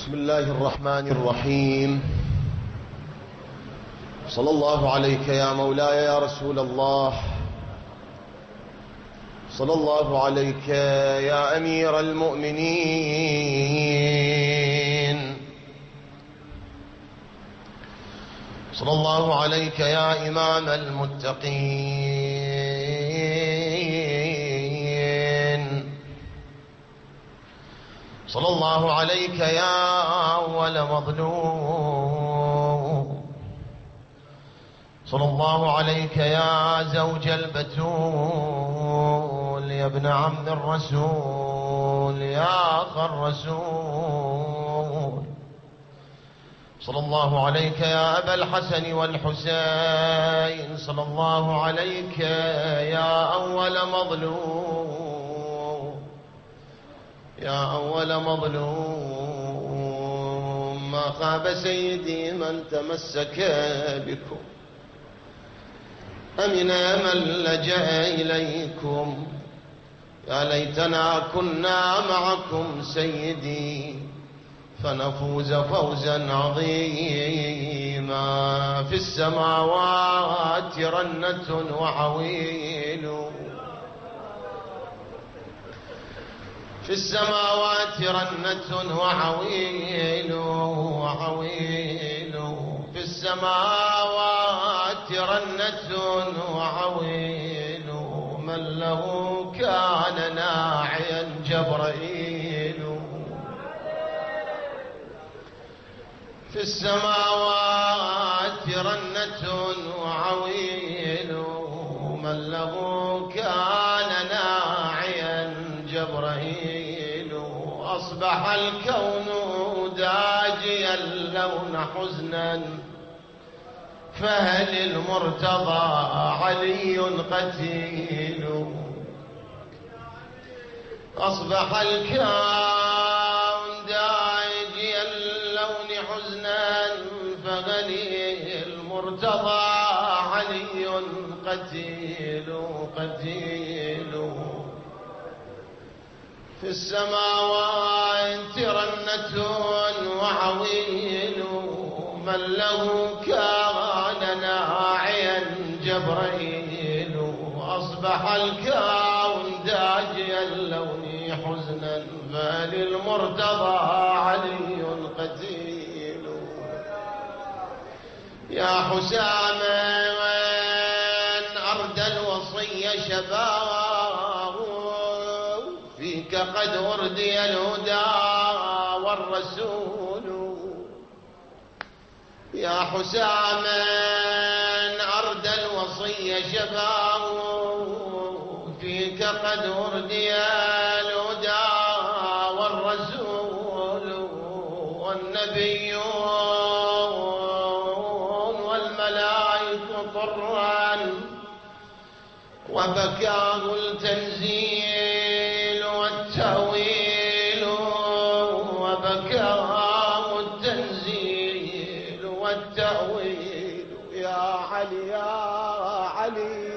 بسم الله الرحمن الرحيم. صلى الله عليك يا مولاي يا رسول الله، صلى الله عليك يا أمير المؤمنين، صلى الله عليك يا إمام المتقين، صلى الله عليك يا أول مظلوم، صلى الله عليك يا زوج البتول، يا ابن عم الرسول، يا أخ الرسول، صلى الله عليك يا أبا الحسن والحسين، صلى الله عليك يا أول مظلوم، يا أول مظلوم. ما خاب سيدي من تمسك بكم، أمن من لجأ إليكم، يا ليتنا كنا معكم سيدي فنفوز فوزا عظيما. في السماوات رنة وعويل، في السماوات رنة وعويل، وعويل في السماوات رنة وعويل، من له كان ناعيا جبرائيل. في السماوات رنة وعويل، من له كان ناعيا جبرائيل. أصبح الكون داجيا اللون حزنا، فهل المرتضى علي قتيل. أصبح الكون داجيا اللون حزنا، فهل المرتضى علي قتيل. قتيل في السماوات رنة وعويل، من له كان ناعيا جبرائيل. أصبح الكون داجيا اللون حزنا، فللمرتضى علي قتيل. يا حسام أردى الوصي شباب، فيك قد أردي الهدى والرسول. يا حسام أردى الوصي شباب، فيك قد أردي الهدى والرسول. والنبيون والملائكة طرا، وبكاه التنزيل والتأويل، وبكاه التنزيل والتأويل. يا علي يا علي،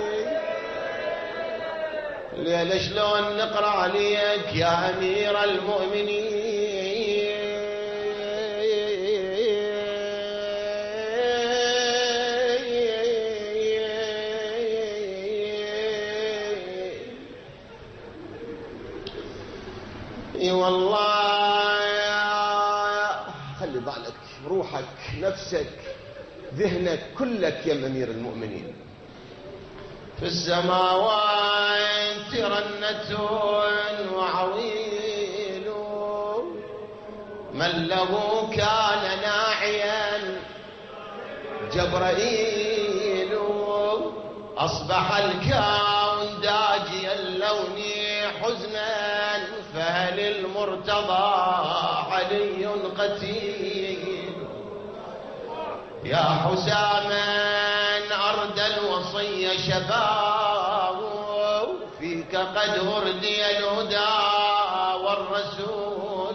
ليلة شلون نقرأ عليك يا أمير المؤمنين. اي والله، خلي بالك روحك نفسك ذهنك كلك يا أمير المؤمنين. في السماوات رنة وعويل، من له كان ناعيا جبرائيل. أصبح الكون داجي اللون حزنا، فهل المرتضى علي قتيل. يا حساما أردى الوصي شباب، فيك قد أردي الهدى والرسول.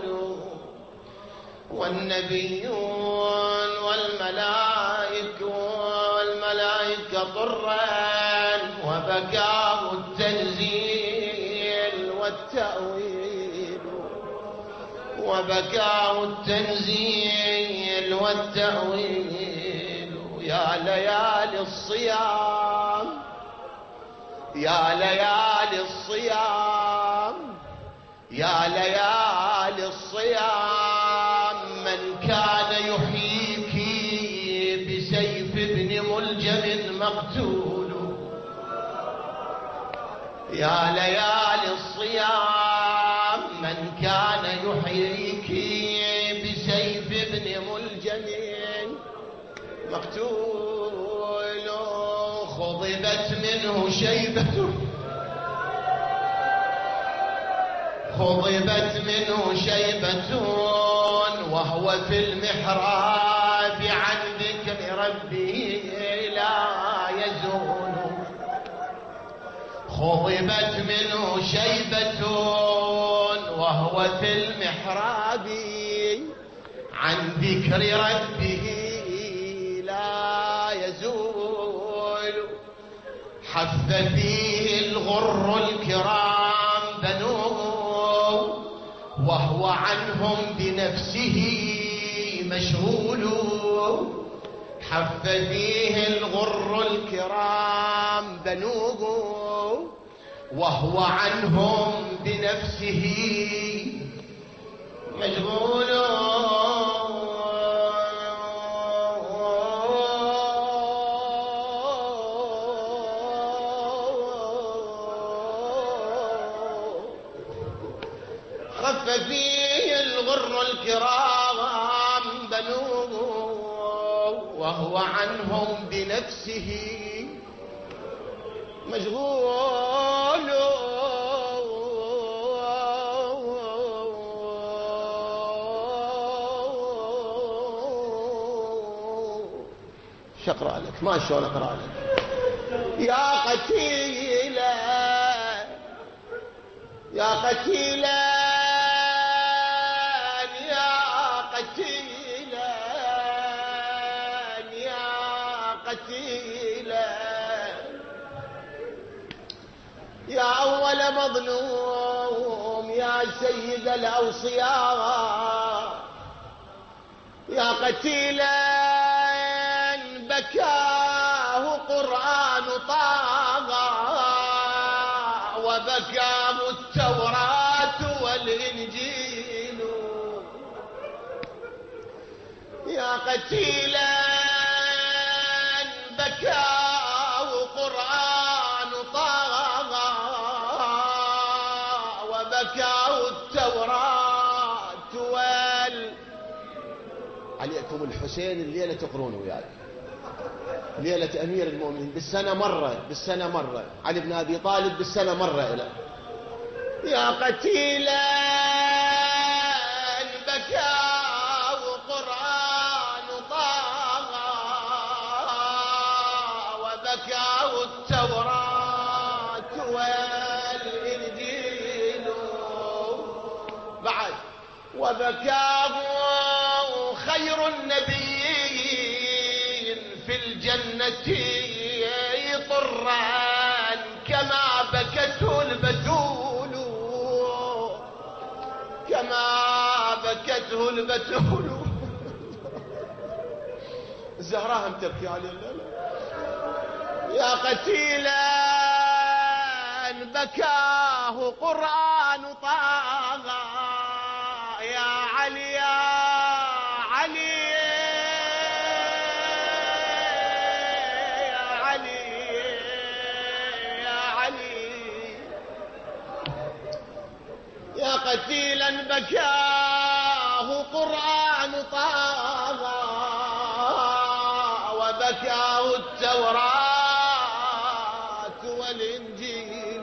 والنبيون والملائكة طرا، وبكاه التنزيل والتأويل. وبكاه التنزيل والتأويل. يا ليالي الصيام، يا ليالي الصيام، يا ليالي الصيام، من كان يحييك بسيف ابن ملجم مقتول. يا ليالي الصيام، من كان يحييك بسيف ابن ملجم مقتول. خضبت منه شيبة، خضبت منه شيبة وهو في المحراب عن ذكر ربه لا يزول. خضبت منه شيبة وهو في المحراب عن ذكر ربه لا يزول. حف فيه الغر الكرام بنوه وهو عنهم بنفسه مشغول. حف فيه الغر الكرام بنوه وهو عنهم بنفسه مشغول. خف فيه الغر الكرام بنوه وهو عنهم بنفسه مشغول. شقرأ لك ما شلون اقرأ لك. يا قتيلا، يا قتيلا، يا قتيلا، يا قتيلا، يا أول مظلوم، يا سيد الأوصياء، يا قتيلا بكاه قرآن طه وبكاه التوراة والإنجيل. يا قتيلا بكاه قرآن طه وبكاه التوراة عليكم الحسين الليلة تقرون وياي، ليلة أمير المؤمنين بالسنة مرة، بالسنة مرة علي بن أبي طالب بالسنة مرة إلى. يا قتيلا بكاه قرآن طه وبكاه التوراة والإنجيل بعد وبكاه خير النبيين في الجنة طرا كما بكته البتول، كما بكته البتول. الزهراء هم تبكي عليه. يا قتيلا بكاه قرآن طه يا علي، يا علي، يا علي، يا علي، يا قتيلا بكاه قرآن طه وبكاه التوراة والإنجيل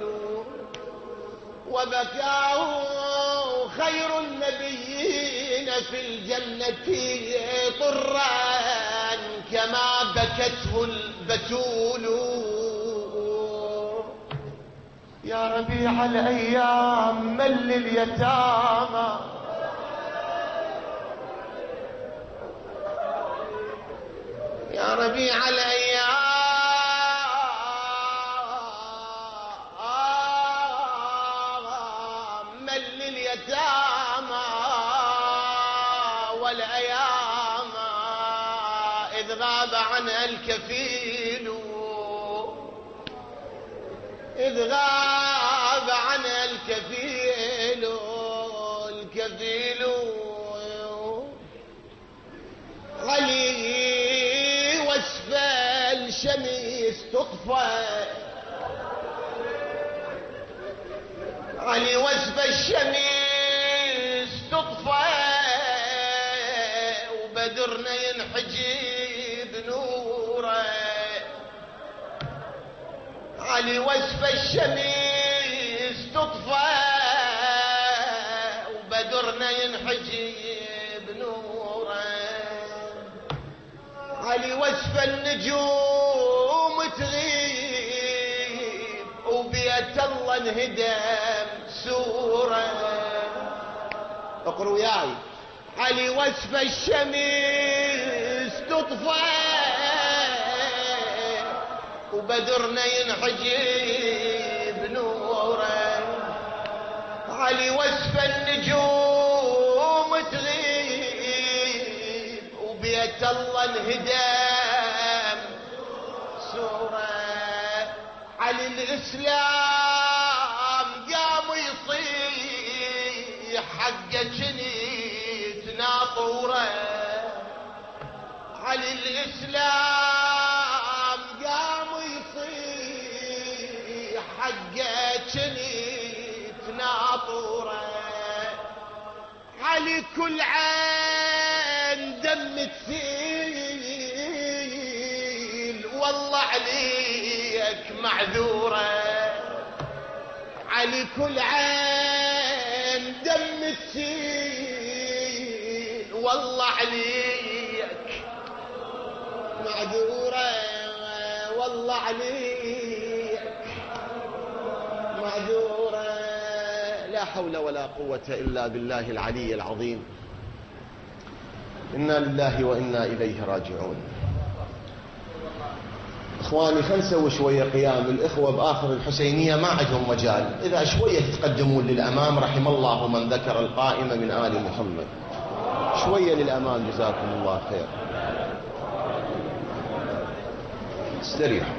وبكاه خير النبيين في الجنة طرا كما بكته البتول. يا ربيع الأيام مل اليتامى، يا ربيع الأيام مل اليتامى والأيام إذ غاب عنها الكفيل، إذ غاب عنها الكفيل علي وسف الشمس تطفى، علي وسف الشمس تطفى وبدرنا ينحجب نوره، علي وسف الشمس تطفى وبدرنا ينحجب نوره، علي وسف النجوم تغيب وبيت الله انهدم سوره. اقروا وياي. علي وسف الشمس تطفى وبدرنا ينحجب نوره، علي وسف النجوم تغيب وبيت الله انهدم سوره، علي الإسلام قام يصيح حقه جنيت ناطوره، علي الإسلام قام يصيح حقه جنيت ناطوره، علي كل عين دم تسيل والله عليك معذوره، علي كل عين دم تسيل والله عليك معذوره، والله عليك معذوره. لا حول ولا قوة إلا بالله العلي العظيم. إنا لله وإنا إليه راجعون. إخواني خلنا نسوي شوية قيام. الإخوة بآخر الحسينية ما عندهم مجال، إذا شوية تقدمون للأمام رحم الله من ذكر القائمة من آل محمد. شوية للأمام جزاكم الله خير. استريحوا.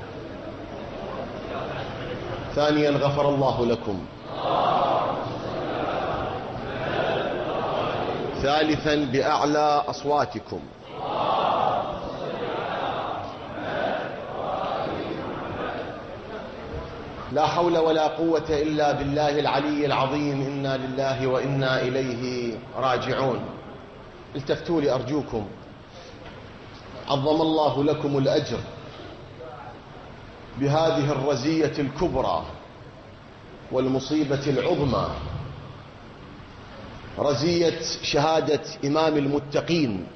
ثانيا غفر الله لكم. ثالثا بأعلى أصواتكم. لا حول ولا قوة إلا بالله العلي العظيم. إنا لله وإنا إليه راجعون. التفتوا لي أرجوكم. عظم الله لكم الأجر بهذه الرزية الكبرى والمصيبة العظمى، رزية شهادة إمام المتقين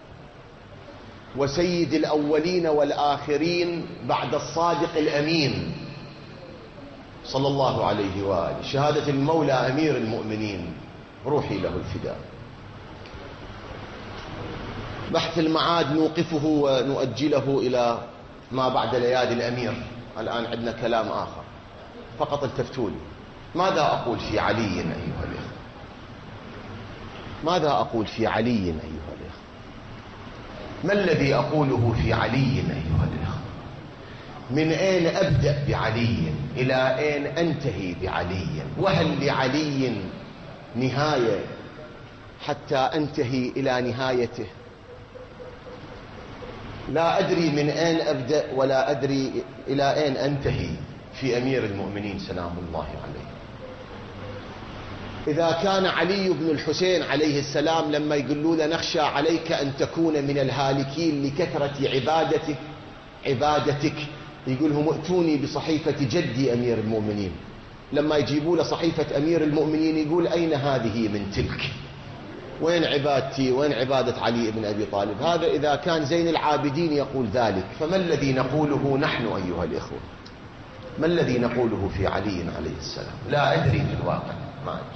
وسيد الأولين والآخرين بعد الصادق الأمين صلى الله عليه وآله، شهادة المولى أمير المؤمنين روحي له الفداء. بحث المعاد نوقفه ونؤجله إلى ما بعد ليالي الأمير. الآن عندنا كلام آخر. فقط التفتولي. ماذا أقول في علي أيها الإخوة؟ ماذا أقول في علي أيها الإخوة؟ ما الذي أقوله في علي أيها الإخوة؟ من أين أبدأ بعلي إلى أين أنتهي بعلي؟ وهل لعلي نهاية حتى أنتهي إلى نهايته؟ لا أدري من أين أبدأ ولا أدري إلى أين أنتهي في أمير المؤمنين سلام الله عليه. إذا كان علي بن الحسين عليه السلام لما يقولوا له نخشى عليك أن تكون من الهالكين لكثرة عبادتك يقولهم ائتوني بصحيفة جدي أمير المؤمنين. لما يجيبوا له صحيفة أمير المؤمنين يقول أين هذه من تلك؟ وين عبادتي؟ وين عبادة علي بن أبي طالب؟ هذا إذا كان زين العابدين يقول ذلك، فما الذي نقوله نحن أيها الإخوة؟ ما الذي نقوله في علي عليه السلام؟ لا أدري في الواقع، ما أدري.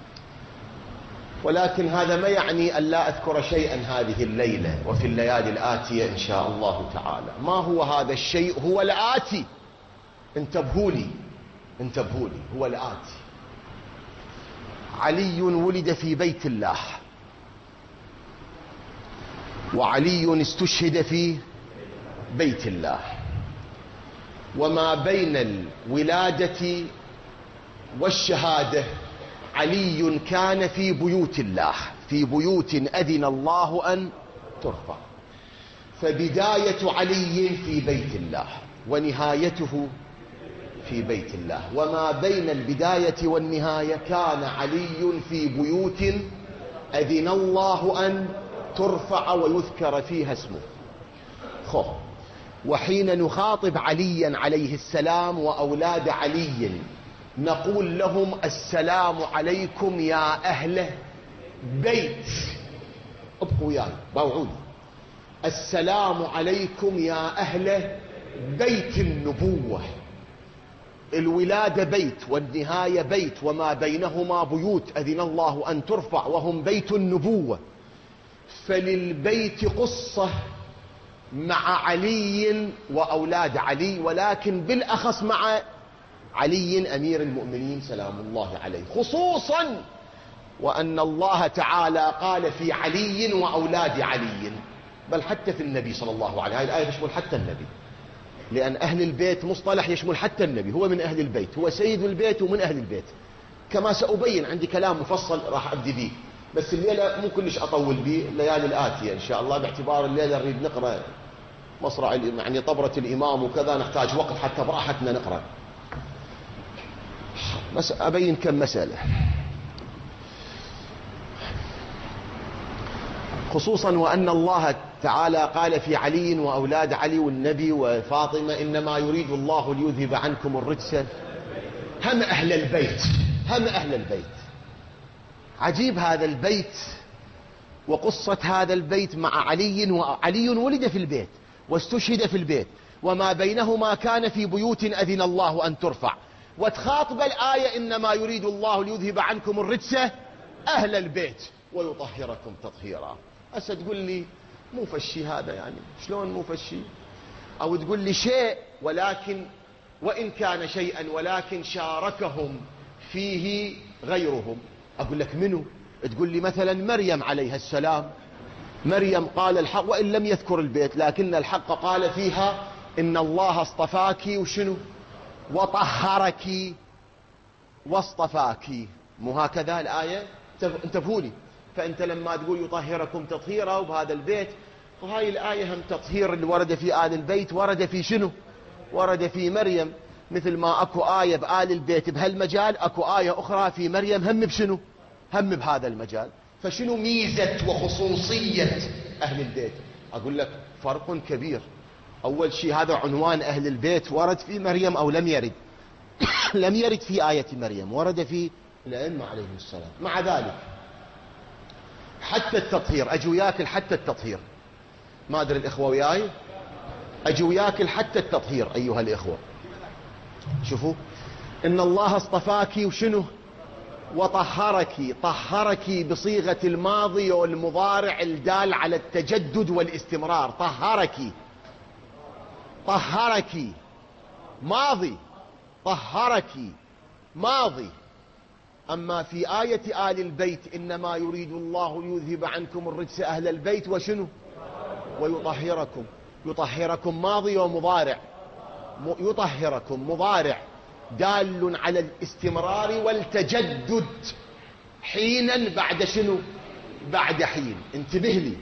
ولكن هذا ما يعني أن لا أذكر شيئا هذه الليلة وفي الليالي الآتية إن شاء الله تعالى. ما هو هذا الشيء؟ هو الآتي. انتبهوا لي هو الآتي. علي ولد في بيت الله وعلي استشهد في بيت الله. وما بين الولادة والشهادة علي كان في بيوت الله، في بيوت أذن الله أن ترفع. فبداية علي في بيت الله ونهايته في بيت الله، وما بين البداية والنهاية كان علي في بيوت أذن الله أن ترفع ويذكر فيها اسمه. وحين نخاطب عليا عليه السلام وأولاد علي نقول لهم السلام عليكم يا أهل بيت، ابقوا وياي باوعوني، السلام عليكم يا أهل بيت النبوة. الولادة بيت والنهاية بيت وما بينهما بيوت أذن الله أن ترفع وهم بيت النبوة. فللبيت قصة مع علي وأولاد علي، ولكن بالأخص مع علي أمير المؤمنين سلام الله عليه، خصوصا وأن الله تعالى قال في علي وأولاد علي، بل حتى في النبي صلى الله عليه وسلم. هذه الآية تشمل حتى النبي، لأن أهل البيت مصطلح يشمل حتى النبي، هو من أهل البيت، هو سيد البيت ومن أهل البيت، كما سأبين عندي كلام مفصل راح أبدي به، بس الليلة مو كلش أطول به، الليالي الآتية إن شاء الله، باعتبار الليلة نريد نقرأ مصرع يعني طبرة الإمام وكذا، نحتاج وقت حتى براحتنا نقرأ. بس أبين كم مسألة، خصوصا وأن الله تعالى قال في علي وأولاد علي والنبي وفاطمة إنما يريد الله ليذهب عنكم الرجس. هم أهل البيت، هم أهل البيت. عجيب هذا البيت وقصة هذا البيت مع علي، وعلي ولد في البيت واستشهد في البيت وما بينهما كان في بيوت أذن الله أن ترفع، وتخاطب الآية إنما يريد الله ليذهب عنكم الرجس أهل البيت ويطهركم تطهيرا. هسه تقول لي مو فشي هذا، يعني شلون مو فشي؟ أو تقول لي شيء ولكن وإن كان شيئا ولكن شاركهم فيه غيرهم. أقول لك منو؟ تقول لي مثلا مريم عليها السلام، مريم قال الحق وإن لم يذكر البيت، لكن الحق قال فيها إن الله اصطفاك وشنو وطهرك واصطفاك، مو هكذا الآية؟ انتبهوا. فأنت لما تقول يطهركم تطهيرا وبهذا البيت، فهاي الآية هم تطهير اللي ورد في آل البيت ورد في شنو؟ ورد في مريم، مثل ما أكو آية بآل البيت بهالمجال، أكو آية أخرى في مريم هم بشنو؟ هم بهذا المجال. فشنو ميزة وخصوصية أهل البيت؟ أقول لك فرق كبير. أول شيء هذا عنوان أهل البيت ورد في مريم أو لم يرد؟ لم يرد في آية مريم، ورد في الأئمة عليهم السلام. مع ذلك حتى التطهير، أجو ياكل حتى التطهير، ما أدري الإخوة وياي، أجو ياكل حتى التطهير أيها الإخوة. شوفوا إن الله اصطفاك وشنو وطهرك، طهرك بصيغة الماضي والمضارع الدال على التجدد والاستمرار. طهرك، طهرك ماضي، طهرك ماضي. أما في آية آل البيت إنما يريد الله ليذهب عنكم الرجس أهل البيت وشنو ويطهركم، يطهركم ماضي ومضارع، يطهركم مضارع دال على الاستمرار والتجدد حينا بعد شنو بعد حين. انتبه لي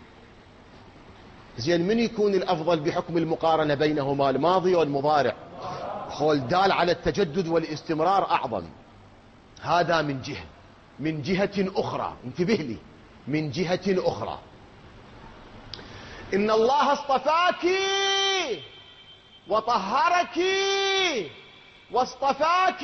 زين، من يكون الأفضل بحكم المقارنة بينهما الماضي والمضارع؟ قول دال على التجدد والاستمرار أعظم. هذا من جهة، من جهة أخرى انتبه لي، من جهة أخرى إن الله اصطفاك وطهرك واصطفاك.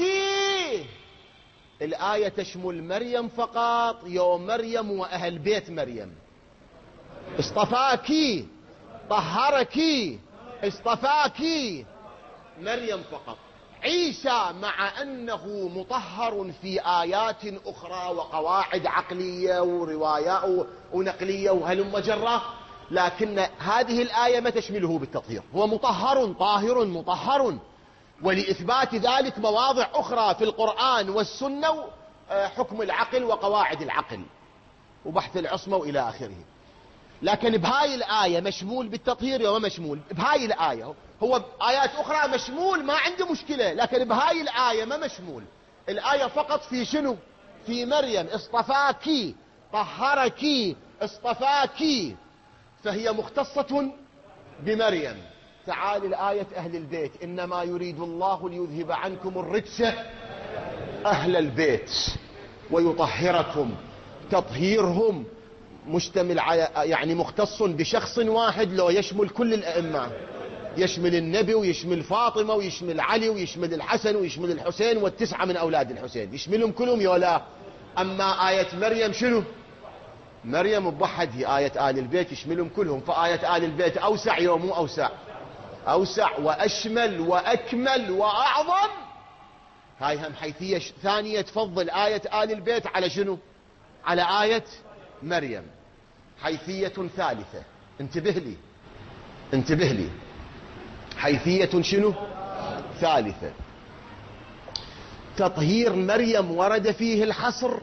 الآية تشمل مريم فقط، يوم مريم وأهل بيت مريم. اصطفاك، طهرك، اصطفاك مريم فقط. عيسى مع أنه مطهر في آيات أخرى وقواعد عقلية وروايات ونقلية وهلم جرة، لكن هذه الآية ما تشمله بالتطهير، هو مطهر طاهر مطهر. ولإثبات ذلك مواضع أخرى في القرآن والسنة، حكم العقل وقواعد العقل وبحث العصمة وإلى آخره. لكن بهاي الآية مشمول بالتطهير وما مشمول بهاي الآية. هو بآيات أخرى مشمول ما عنده مشكلة، لكن بهاي الآية ما مشمول. الآية فقط في شنو؟ في مريم. اصطفاكي، طهركي، اصطفاكي، فهي مختصة بمريم. تعال الآية أهل البيت: إنما يريد الله ليذهب عنكم الرجس أهل البيت ويطهركم. تطهيرهم مشتمل على يعني مختص بشخص واحد، لو يشمل كل الأئمة، يشمل النبي ويشمل فاطمة ويشمل علي ويشمل الحسن ويشمل الحسين والتسعة من أولاد الحسين، يشملهم كلهم يولا. أما آية مريم شنو؟ مريم موحد، هي آية آل البيت يشملهم كلهم، فآية آل البيت أوسع يوم مو أوسع، أوسع وأشمل وأكمل وأعظم. هاي هم حيثية ثانية تفضل آية آل البيت على شنو؟ على آية مريم. حيثية ثالثة، انتبه لي انتبه لي، حيثية شنو؟ ثالثة. تطهير مريم ورد فيه الحصر،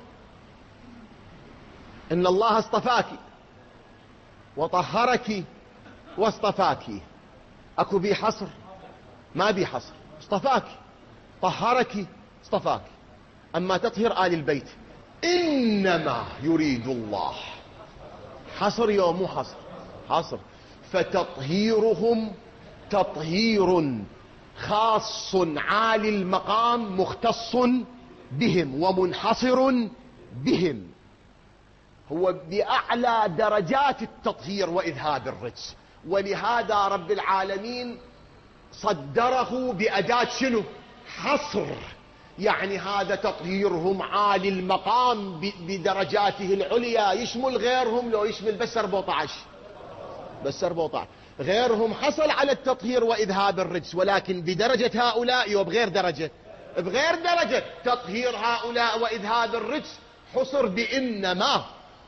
إن الله اصطفاك وطهرك واصطفاك. أكو بي حصر؟ ما بي حصر. اصطفاك، طهرك، اصطفاك. أما تطهير آل البيت إنما يريد الله، حصر يوم مو حصر؟ حصر. فتطهيرهم تطهير خاص عالي المقام مختص بهم ومنحصر بهم، هو بأعلى درجات التطهير وإذهاب الرجس. ولهذا رب العالمين صدره بأداة شنو؟ حصر. يعني هذا تطهيرهم عالي المقام بدرجاته العليا، يشمل غيرهم لو يشمل بس 14، بس 14 غيرهم حصل على التطهير وإذهاب الرجس، ولكن بدرجة هؤلاء وبغير درجة، بغير درجة تطهير هؤلاء وإذهاب الرجس حصر بإنما.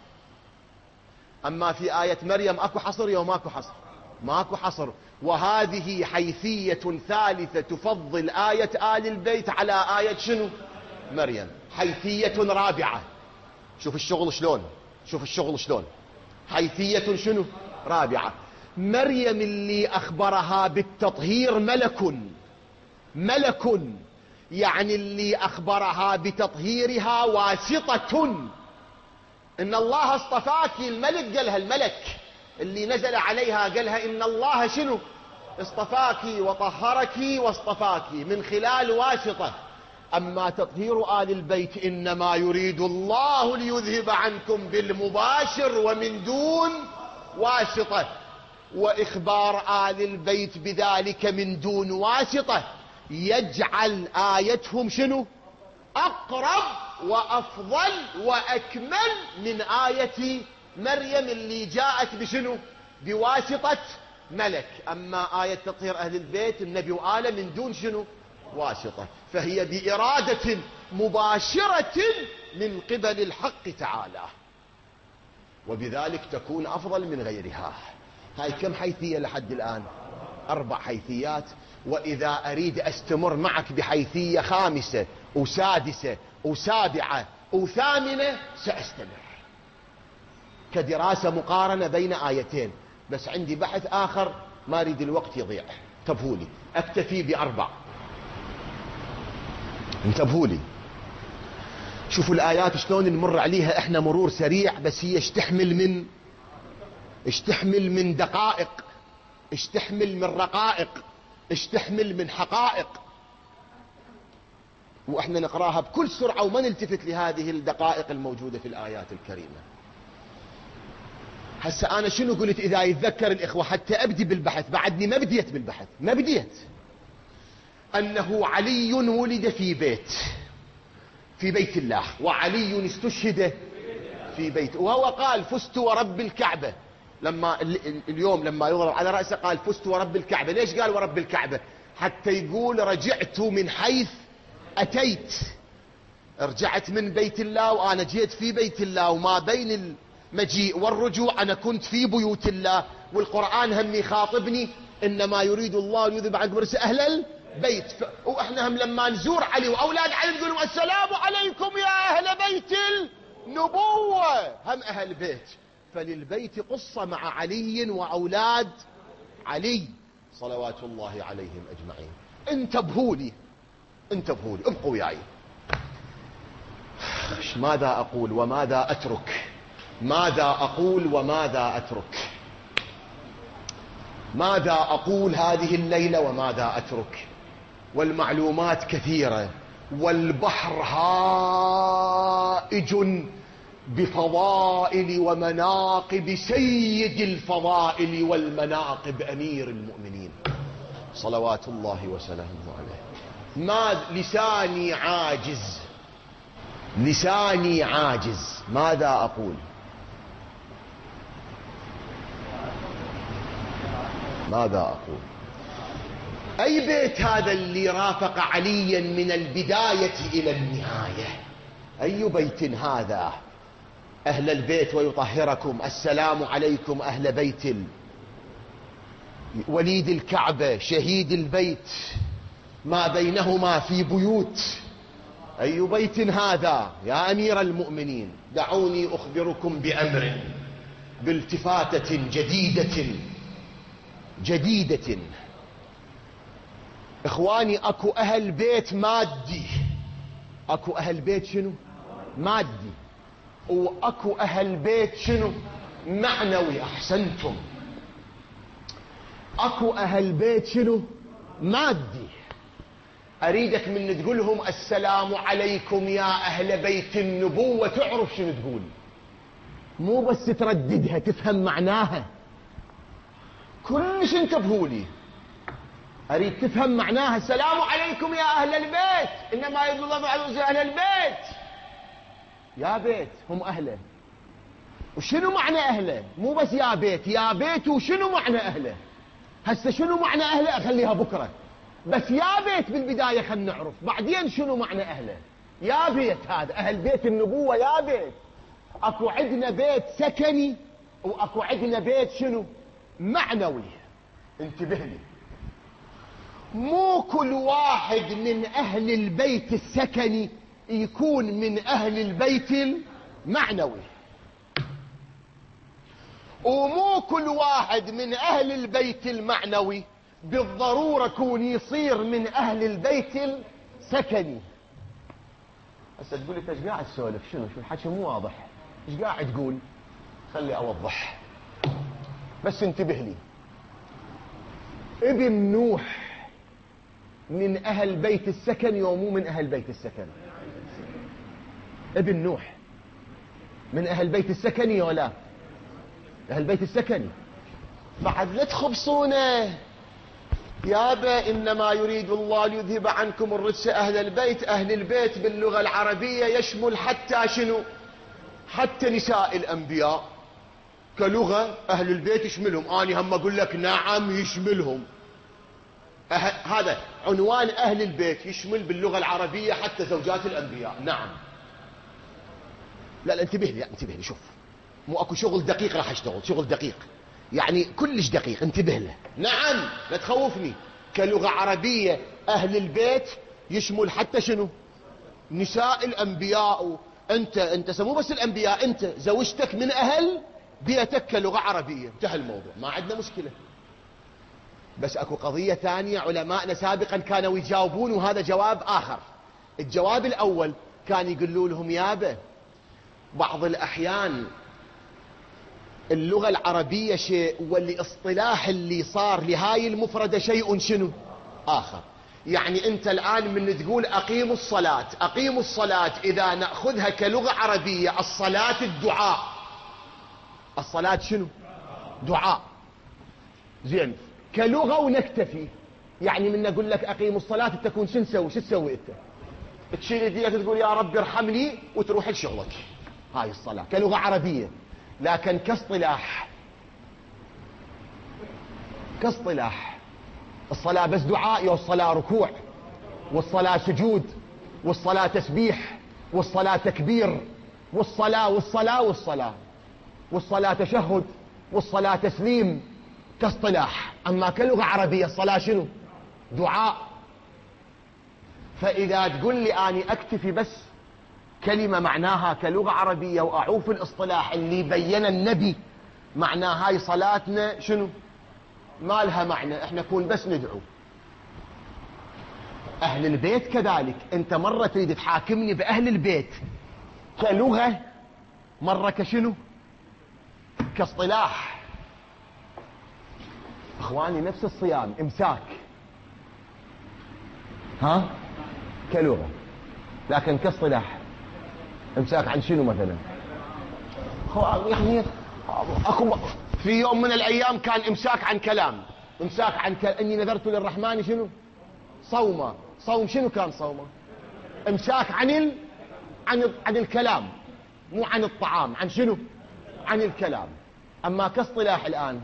أما في آية مريم أكو حصر يوم ماكو حصر؟ ماكو حصر. وهذه حيثية ثالثة تفضل آية آل البيت على آية شنو؟ مريم. حيثية رابعة، شوف الشغل شلون، شوف الشغل شلون. حيثية شنو؟ رابعة. مريم اللي أخبرها بالتطهير ملك، ملك يعني اللي أخبرها بتطهيرها واسطة. إن الله اصطفاك، الملك قالها، الملك اللي نزل عليها قالها إن الله شنو؟ اصطفاك وطهرك واصطفاك من خلال واسطة. أما تطهير آل البيت إنما يريد الله ليذهب عنكم بالمباشر ومن دون واسطة. وإخبار آل البيت بذلك من دون واسطة يجعل آيتهم شنو؟ أقرب وأفضل وأكمل من آية مريم اللي جاءت بشنو؟ بواسطة ملك. أما آية تطهير أهل البيت النبي وآله من دون شنو؟ واسطة، فهي بإرادة مباشرة من قبل الحق تعالى، وبذلك تكون أفضل من غيرها. هاي كم حيثية لحد الآن؟ 4 حيثيات. وإذا أريد أستمر معك بحيثية خامسة وسادسة وسابعة وثامنة سأستمر كدراسة مقارنة بين آيتين، بس عندي بحث آخر ما أريد الوقت يضيع. انتبهوا لي، أكتفي ب4. انتبهوا لي، شوفوا الآيات شلون نمر عليها احنا مرور سريع، بس هي اشتحمل من دقائق، اشتحمل من رقائق، اشتحمل من حقائق، واحنا نقراها بكل سرعة وما نلتفت لهذه الدقائق الموجودة في الآيات الكريمة. هسه أنا شنو قلت؟ إذا يتذكر الإخوة حتى أبدي بالبحث، بعدني ما بديت بالبحث، ما بديت. أنه علي ولد في بيت الله، وعلي استشهد في بيت، وهو قال فزت ورب الكعبة. لما اليوم لما يضرب على رأسه قال فزت ورب الكعبة. ليش قال ورب الكعبة؟ حتى يقول رجعت من حيث أتيت، رجعت من بيت الله وأنا جيت في بيت الله، وما بين المجيء والرجوع أنا كنت في بيوت الله. والقرآن هم يخاطبني إنما يريد الله ليذهب عنكم الرجس أهل البيت. وإحنا هم لما نزور علي وأولاد علي نقول السلام عليكم يا أهل بيت النبوة، هم أهل بيت. فللبيت قصة مع علي وأولاد علي صلوات الله عليهم أجمعين. انتبهوا لي ابقوا وياي. ماذا أقول وماذا أترك؟ ماذا أقول وماذا أترك؟ ماذا أقول هذه الليلة وماذا أترك؟ والمعلومات كثيرة، والبحر هائج بفضائل ومناقب سيد الفضائل والمناقب أمير المؤمنين صلوات الله وسلامه عليه. لساني عاجز ماذا أقول؟ أي بيت هذا اللي رافق عليا من البداية إلى النهاية؟ أي بيت هذا؟ أهل البيت ويطهركم، السلام عليكم أهل بيت وليد الكعبة شهيد البيت، ما بينهما في بيوت. أي بيت هذا يا أمير المؤمنين؟ دعوني أخبركم بأمر، بالتفاتة جديدة. إخواني، أكو أهل بيت مادي، أكو أهل بيت شنو؟ مادي. وأكو أهل بيت شنو؟ معنوي. أحسنتم. أكو أهل بيت شنو؟ مادي. أريدك من تقولهم السلام عليكم يا أهل بيت النبوة تعرف شنو تقول، مو بس ترددها، تفهم معناها. كلش انتبهوا لي، أريد تفهم معناها. السلام عليكم يا أهل البيت، إنما يرضى الله عز أهل البيت. يا بيت هم أهله. وشنو معنى أهله؟ مو بس يا بيت وشنو معنى أهله؟ هسه شنو معنى أهله أخليها بكرة، بس يا بيت بالبداية خلنا نعرف، بعدين شنو معنى أهله. يا بيت هذا أهل بيت النبوة. يا بيت أكو عندنا بيت سكني وأكو عندنا بيت شنو؟ معنوي. انتبه لي، مو كل واحد من أهل البيت السكني يكون من أهل البيت المعنوي، ومو كل واحد من أهل البيت المعنوي بالضرورة يكون يصير من أهل البيت السكني. هسه تقول لي ايش قاعد تسولف؟ شنو الحكي مو واضح؟ ايش قاعد تقول؟ خلي أوضح، بس انتبه لي. ابن نوح من أهل بيت السكن ومو من أهل بيت السكن؟ ابن نوح من أهل بيت السكن ولا أهل بيت السكن؟ بعد لا تخبصونه يابا. إنما يريد الله ليذهب عنكم الرجس أهل البيت. أهل البيت باللغة العربية يشمل حتى شنو؟ حتى نساء الأنبياء كلغة. أهل البيت يشملهم. أنا هم أقول لك نعم يشملهم. هذا عنوان أهل البيت، يشمل باللغة العربية حتى زوجات الأنبياء. نعم. لا انتبه لي شوف، مو اكو شغل دقيق راح اشتغل، شغل دقيق يعني كلش دقيق، انتبه له. نعم لا تخوفني. كلغة عربية أهل البيت يشمل حتى شنو؟ نساء الأنبياء. انت مو بس الأنبياء، انت زوجتك من أهل بيتك كلغة عربية، انتهى الموضوع، ما عندنا مشكلة. بس اكو قضية ثانية علماءنا سابقا كانوا يجاوبون، وهذا جواب آخر. الجواب الأول كان يقولوا لهم يابا بعض الأحيان اللغة العربية شيء، والاصطلاح اللي صار لهاي المفردة شيء شنو آخر. يعني أنت الآن من تقول أقيموا الصلاة إذا نأخذها كلغة عربية، الصلاة الدعاء. الصلاة شنو؟ دعاء. زين كلغة ونكتفي. يعني من نقول لك أقيموا الصلاة تكون شو تسوي أنت؟ تشيل يديك تقول يا رب ارحمني وتروح لشغلك. هاي الصلاة كلغة عربية. لكن كاصطلاح الصلاة بس دعاء، والصلاة ركوع، والصلاة سجود، والصلاة تسبيح، والصلاة تكبير، والصلاة تشهد، والصلاة تسليم كاصطلاح. أما كلغة عربية الصلاة شنو؟ دعاء. فإذا تقول لي أني أكتفي بس كلمة معناها كلغة عربية وأعوف الاصطلاح اللي بين النبي معناها هاي صلاتنا شنو؟ ما لها معنى، احنا نكون بس ندعو. أهل البيت كذلك، أنت مرة تريد تحاكمني بأهل البيت كلغة، مرة كشنو؟ كاصطلاح. اخواني نفس الصيام امساك، ها، كلغة، لكن كاصطلاح امساك عن شنو مثلا؟ يعني اكو في يوم من الايام كان امساك عن كلام، امساك عن اني نذرت للرحمن شنو؟ صوما. صوم شنو كان صوما؟ امساك عن الكلام، مو عن الطعام، عن شنو؟ عن الكلام. اما كاصطلاح الان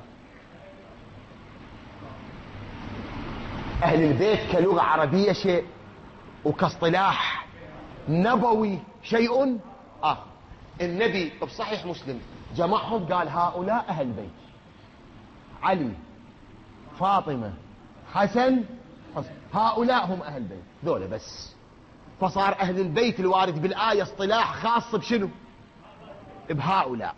اهل البيت كلغة عربية شيء، وكاصطلاح نبوي شيء اخر. النبي بصحيح مسلم جمعهم قال هؤلاء اهل بيت، علي، فاطمة، حسن، هؤلاء هم اهل بيت، ذولا بس. فصار اهل البيت الوارد بالايه اصطلاح خاص بشنو؟ بهؤلاء.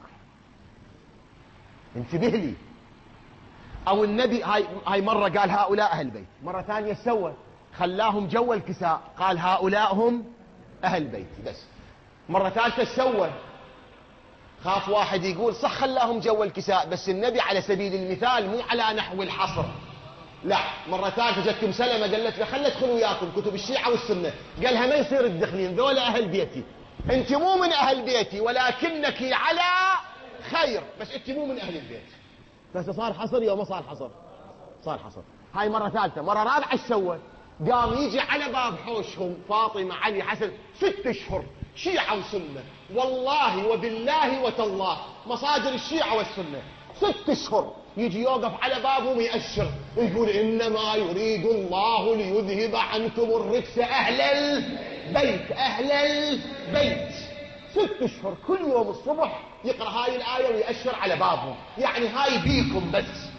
انتبه لي. او النبي هاي مره قال هؤلاء اهل بيت، مره ثانيه سوى خلاهم جوا الكساء قال هؤلاء هم اهل بيت بس. مره ثالثه سوى، خاف واحد يقول صح خلاهم جوا الكساء، بس النبي على سبيل المثال مو على نحو الحصر. لا، مرة ثالثة جت سلمة قالت له خلي ادخل وياكم كتب الشيعة والسنة، قالها ما يصير تدخلين، ذولا أهل بيتي، أنت مو من أهل بيتي ولكنك على خير، بس أنت مو من أهل البيت. بس صار حصر يوم ما صار حصر؟ صار حصر. هاي مرة ثالثة. مرة رابعة ايش سوى؟ قام يجي على باب حوشهم فاطمة، علي، حسن، 6 أشهر شيعة وسنة، والله وبالله وتالله مصادر الشيعة والسنة، 6 أشهر يجي يوقف على بابهم ويأشر يقول إنما يريد الله ليذهب عنكم الرجس أهل البيت، أهل البيت. 6 أشهر كل يوم الصبح يقرأ هاي الآية ويأشر على بابهم، يعني هاي بيكم بس.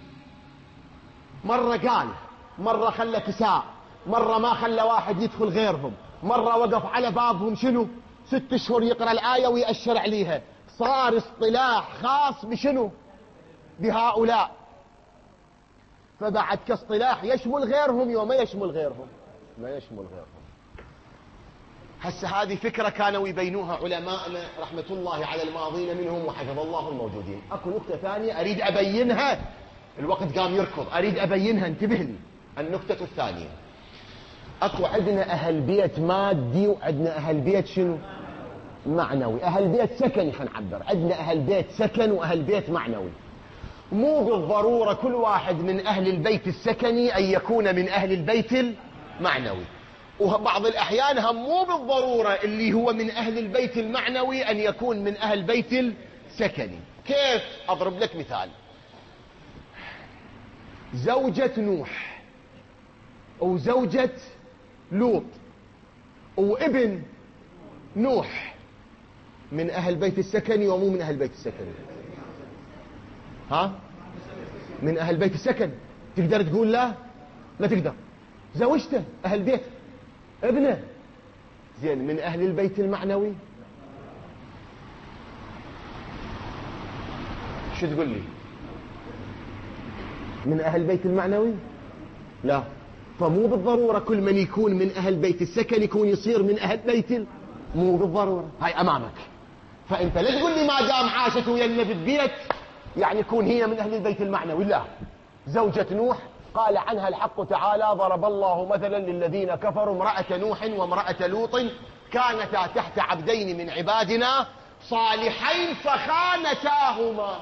مرة قال، مرة خلى كساء، مرة ما خلى واحد يدخل غيرهم، مرة وقف على بابهم شنو؟ 6 أشهر يقرأ الآية ويأشر عليها. صار اصطلاح خاص بشنو؟ بهؤلاء. فبعد كاصطلاح يشمل غيرهم يوم ما يشمل غيرهم، ما يشمل غيرهم. هسه هذه فكرة كانوا يبينوها علماءنا رحمة الله على الماضين منهم وحفظ الله الموجودين. اكو نقطة ثانية اريد ابينها، الوقت قام يركض، اريد ابينها، انتبه لي. النقطة الثانية، اكو عندنا اهل بيت مادي وعندنا اهل بيت شنو؟ معنوي. اهل بيت سكني خلينا نعبر، عندنا اهل بيت سكن واهل بيت معنوي. مو بالضرورة كل واحد من أهل البيت السكني أن يكون من أهل البيت المعنوي، وبعض الأحيان هم مو بالضرورة اللي هو من أهل البيت المعنوي أن يكون من أهل البيت السكني. كيف؟ أضرب لك مثال. زوجة نوح وزوجة لوط وابن نوح من أهل البيت السكني ومو من أهل البيت السكني؟ ها؟ من أهل بيت السكن. تقدر تقول لا؟ ما تقدر. زوجته أهل بيت، ابنه زين من أهل البيت المعنوي. شو تقول لي؟ من أهل البيت المعنوي؟ لا. فمو بالضرورة كل من يكون من أهل بيت السكن يكون يصير من أهل بيت مو بالضرورة. هاي أمامك. فأنت لا تقول لي ما دام عاشت ويا النبي البيت يعني يكون هي من أهل البيت المعنوي. لا. زوجة نوح قال عنها الحق تعالى ضرب الله مثلا للذين كفروا امرأة نوح وامرأة لوط كانتا تحت عبدين من عبادنا صالحين فخانتاهما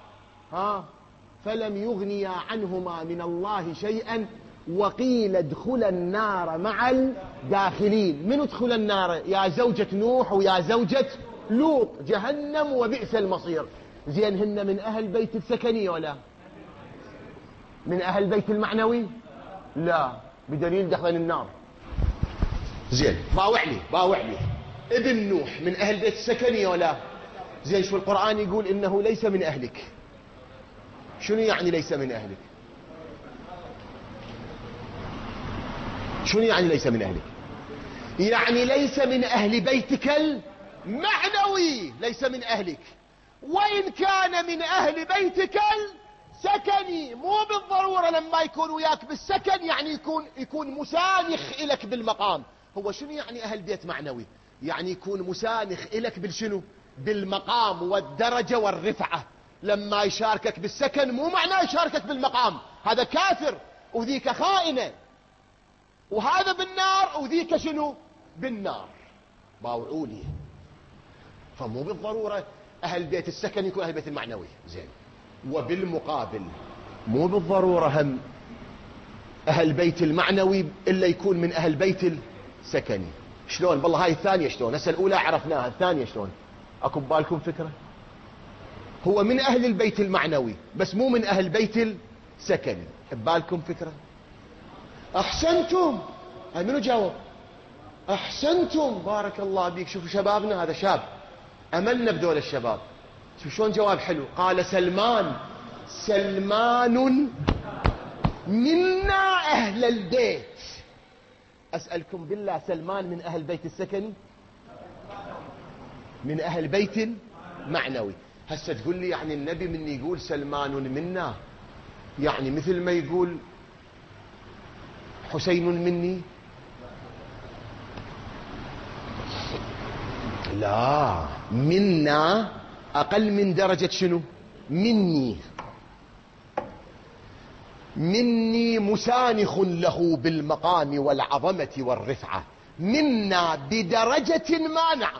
فلم يغنيا عنهما من الله شيئا وقيل ادخلا النار مع الداخلين. من ادخل النار؟ يا زوجة نوح ويا زوجة لوط، جهنم وبئس المصير. زين هن من أهل بيت السكني ولا من أهل البيت المعنوي؟ لا، بدليل دخلن النار. زين باوع لي ابن نوح من أهل بيت السكني ولا؟ زين شو القرآن يقول إنه ليس من أهلك. شنو يعني ليس من أهلك؟ شنو يعني ليس من أهلك؟ يعني ليس من أهل بيتك المعنوي، ليس من أهلك. وإن كان من أهل بيتك السكني، مو بالضرورة لما يكون وياك بالسكن يعني يكون مسانخ إلك بالمقام. هو شنو يعني أهل بيت معنوي؟ يعني يكون مسانخ إلك بالشنو؟ بالمقام والدرجة والرفعة. لما يشاركك بالسكن مو معناه يشاركك بالمقام، هذا كافر وذيك خائنة، وهذا بالنار وذيك شنو؟ بالنار. باوعولي. فمو بالضرورة أهل بيت السكن يكون أهل بيت المعنوي. زين. وبالمقابل مو بالضرورة هم أهل بيت المعنوي إلا يكون من أهل بيت السكني. شلون؟ والله هاي الثانية شلون؟ هسه الأولى عرفناها، الثانية شلون؟ أكو ببالكم فكرة؟ هو من أهل البيت المعنوي بس مو من أهل بيت السكني. ببالكم فكرة؟ أحسنتم. هاي منو جاوب؟ أحسنتم، بارك الله بيك. شوفوا شبابنا، هذا شاب أملنا بدول الشباب. شوف شلون جواب حلو. قال سلمان منا أهل البيت. أسألكم بالله، سلمان من أهل بيت السكني؟ من أهل بيت معنوي. هسه تقول لي يعني النبي من يقول سلمان منا يعني مثل ما يقول حسين مني؟ لا، منا أقل من درجة شنو؟ مني مسانخ له بالمقام والعظمة والرفعة. منا بدرجة ما، نعم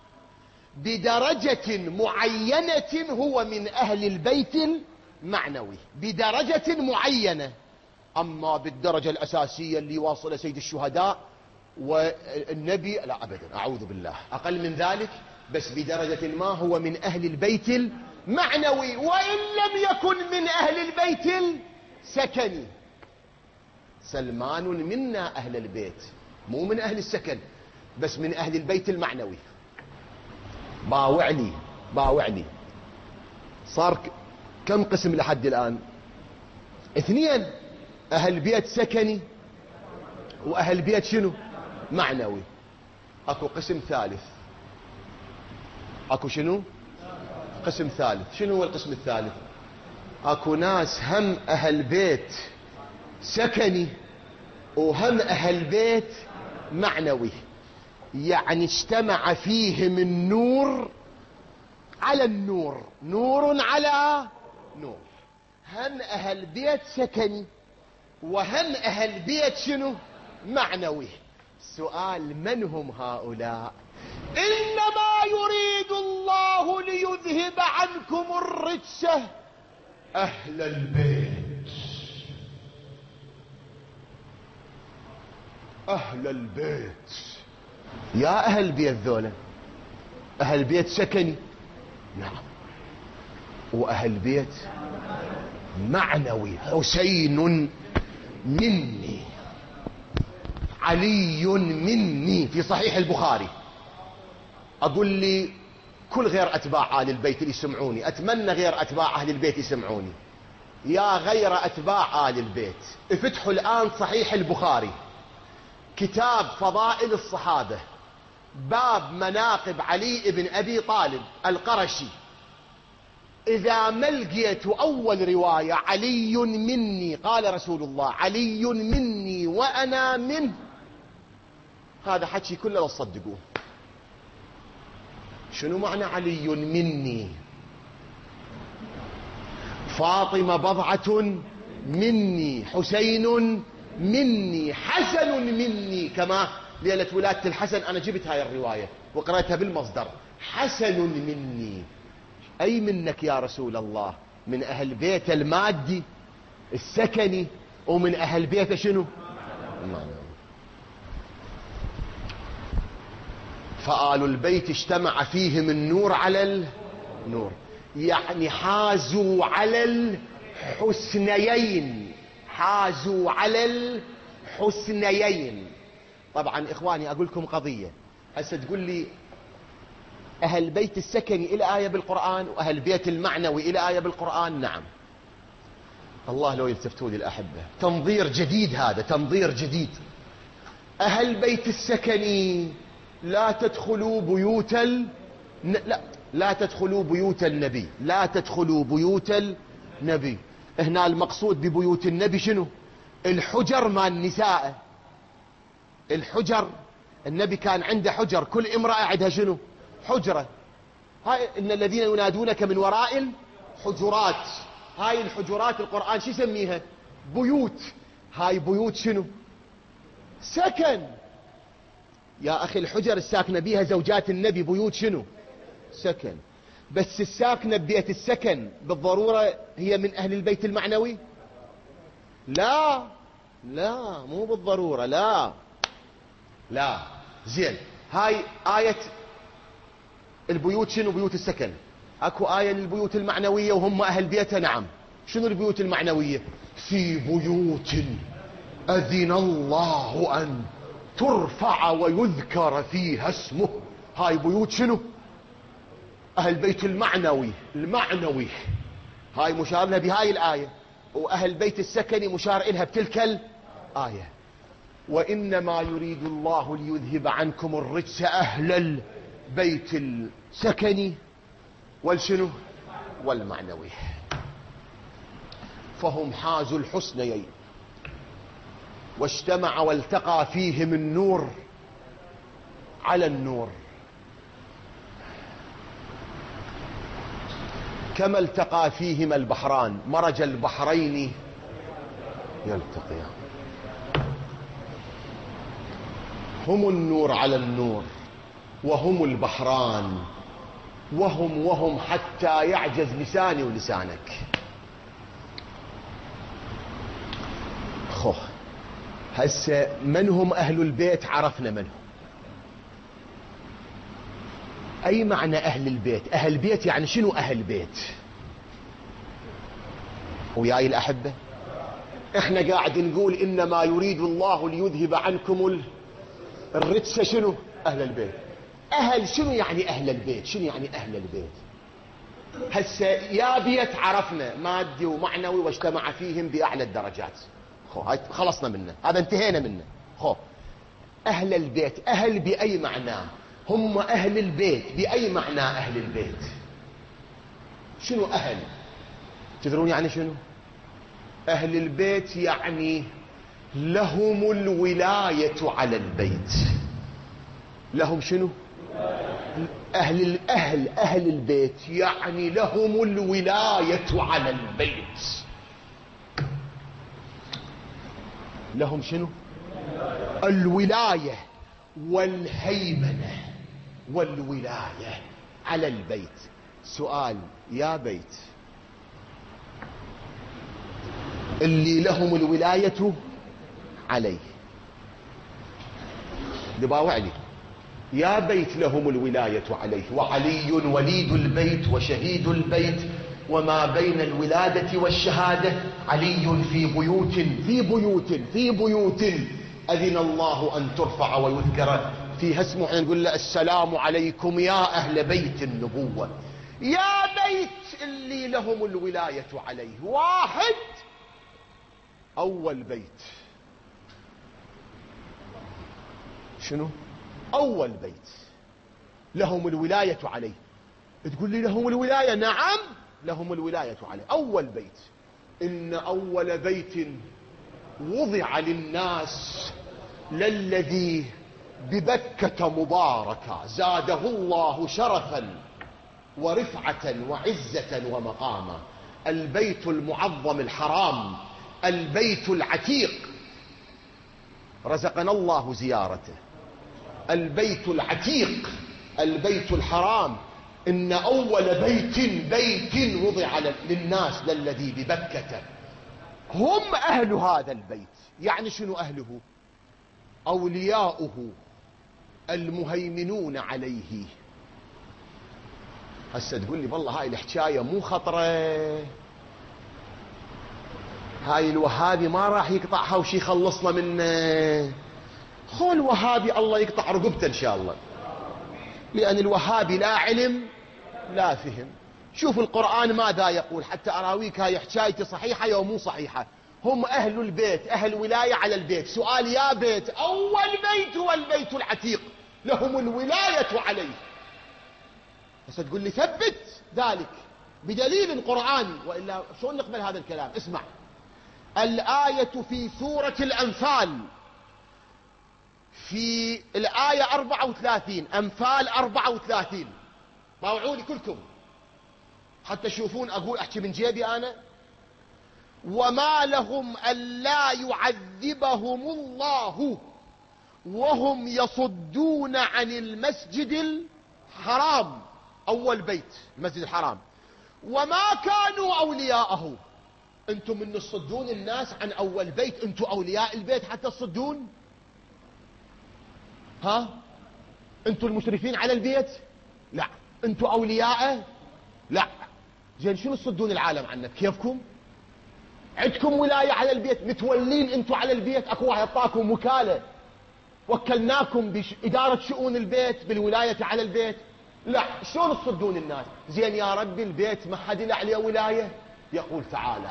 بدرجة معينة هو من أهل البيت المعنوي، بدرجة معينة. أما بالدرجة الأساسية اللي واصل سيد الشهداء والنبي لا أبدا، أعوذ بالله، أقل من ذلك. بس بدرجة ما هو من أهل البيت المعنوي، وإن لم يكن من أهل البيت السكني. سلمان منا أهل البيت، مو من أهل السكن بس من أهل البيت المعنوي. باوعني صار كم قسم لحد الآن؟ 2. أهل بيت سكني وأهل بيت شنو؟ معنوي. أكو قسم ثالث. أكو شنو؟ قسم ثالث. شنو هو القسم الثالث؟ أكو ناس هم أهل بيت سكني وهم أهل بيت معنوي، يعني اجتمع فيهم النور على النور، نور على نور. هم أهل بيت سكني وهم أهل بيت شنو؟ معنوي. سؤال: من هم هؤلاء؟ إنما يريد الله ليذهب عنكم الرجس أهل البيت. أهل البيت. يا أهل بيت ذولا، أهل بيت سكني نعم، وأهل بيت معنوي. حسين مني، علي مني، في صحيح البخاري. أقول لي كل غير أتباع آل البيت اللي يسمعوني، أتمنى غير أتباع أهل البيت يسمعوني. يا غير أتباع آل البيت، افتحوا الآن صحيح البخاري، كتاب فضائل الصحابة، باب مناقب علي بن أبي طالب القرشي. إذا ما لقيت أول رواية علي مني، قال رسول الله علي مني وأنا منه، هذا حكي كله لا تصدقوه. شنو معنى علي مني؟ فاطمة بضعة مني، حسين مني، حسن مني. كما ليلة ولادة الحسن أنا جبت هاي الرواية وقرأتها بالمصدر، حسن مني. أي منك يا رسول الله؟ من أهل بيت المادي السكني ومن أهل بيت شنو؟ فآل البيت اجتمع فيهم النور على النور، يعني حازوا على الحسنيين، حازوا على الحسنيين. طبعا إخواني أقول لكم قضية، هسه تقول لي أهل بيت السكني إلى آية بالقرآن وأهل بيت المعنوي إلى آية بالقرآن. نعم، الله لو يلتفتوا لي الأحبة، تنظير جديد، هذا تنظير جديد. أهل بيت السكني لا تدخلوا بيوت لا تدخلوا بيوت النبي، لا تدخلوا بيوت النبي. هنا المقصود ببيوت النبي شنو؟ الحجر مال النساء، الحجر. النبي كان عنده حجر، كل امرأة عندها شنو؟ حجرة. هاي إن الذين ينادونك من وراء الحجرات، هاي الحجرات القرآن شو يسميها؟ بيوت. هاي بيوت شنو؟ سكن. يا أخي الحجر الساكنة بيها زوجات النبي بيوت شنو؟ سكن. بس الساكنة ببيت السكن بالضرورة هي من أهل البيت المعنوي؟ لا لا، مو بالضرورة، لا لا. زين، هاي آية البيوت شنو؟ بيوت السكن. اكو آية للبيوت المعنوية وهم أهل بيتها. نعم. شنو البيوت المعنوية؟ في بيوت أذن الله أن ترفع ويذكر فيها اسمه. هاي بيوت شنو؟ أهل بيت المعنوي. المعنوي هاي مشار لها بهاي الآية، وأهل بيت السكن مشار إلها بتلك الآية. وإنما يريد الله ليذهب عنكم الرجس أهل البيت السكني والشنو؟ والمعنوي. فهم حازوا الحسنيين واجتمع والتقى فيهم النور على النور، كما التقى فيهما البحران، مرج البحرين يلتقيان. هم النور على النور، وهم البحران، وهم حتى يعجز لساني ولسانك. هسه من هم أهل البيت؟ عرفنا من هم. أي معنى أهل البيت؟ أهل بيت يعني شنو أهل بيت؟ وياي الأحبة، احنا قاعد نقول إنما يريد الله ليذهب عنكم الرجس شنو؟ أهل البيت. أهل شنو يعني أهل البيت؟ شنو يعني أهل البيت؟ هسه يا بيت عرفنا مادي ومعنوي واجتمع فيهم بأعلى الدرجات. هاي خلصنا منه، هذا انتهينا منه. أهل البيت، أهل بأي معنى؟ هم أهل البيت بأي معنى؟ أهل البيت شنو أهل؟ تدرون يعني شنو أهل البيت؟ يعني لهم الولاية على البيت. لهم شنو؟ أهل البيت يعني لهم الولاية على البيت. لهم شنو؟ الولاية والهيمنة والولاية على البيت. سؤال، يا بيت اللي لهم الولاية عليه، دباوعلي، يا بيت لهم الولاية عليه، وعلي وليد البيت وشهيد البيت، وما بين الولادة والشهادة علي في بيوت أذن الله أن ترفع ويذكر فيها اسمه. نقول له السلام عليكم يا أهل بيت النبوة. يا بيت اللي لهم الولاية عليه. واحد، أول بيت شنو؟ أول بيت لهم الولاية عليه. تقول لي لهم الولاية؟ نعم لهم الولاية عليه. أول بيت، إن أول بيت وضع للناس للذي ببكة مباركة زاده الله شرفا ورفعة وعزة ومقاما. البيت المعظم الحرام، البيت العتيق رزقنا الله زيارته. البيت العتيق، البيت الحرام. إن أول بيت وضع للناس للذي ببكة. هم أهل هذا البيت. يعني شنو أهله؟ أولياؤه المهيمنون عليه. هسه تقول لي والله هاي الحكاية مو خطرة، هاي الوهابي ما راح يقطعها وشي يخلصنا منه. خو الوهابي الله يقطع رقبته إن شاء الله، لأن الوهابي لا علم لا فهم. شوف القرآن ماذا يقول، حتى أراويك هاي حكايتي صحيحة أو مو صحيحة. هم أهل البيت، أهل ولاية على البيت. سؤال: يا بيت، أول بيت هو البيت العتيق، لهم الولاية عليه. بس تقول لي ثبت ذلك بدليل قرآني، وإلا شلون نقبل هذا الكلام؟ اسمع، الآية في سورة الأنفال في الآية 34، أنفال 34، طاوعوني كلكم حتى تشوفون أقول أحكي من جيبي أنا. وما لهم ألا يعذبهم الله وهم يصدون عن المسجد الحرام، أول بيت المسجد الحرام، وما كانوا أولياءه. أنتم من تصدون الناس عن أول بيت؟ أنتم أولياء البيت حتى تصدون؟ ها؟ أنتم المشرفين على البيت؟ لا. أنتم أولياءه؟ لا. زين شنو تصدون العالم عنه؟ كيفكم؟ عندكم ولاية على البيت، متولين أنتم على البيت. أكو واحد أعطاكم وكالة، وكلناكم بإدارة شؤون البيت بالولاية على البيت؟ لا. شلون تصدون الناس؟ زين يا ربي البيت ما حد له عليه ولاية؟ يقول تعالى: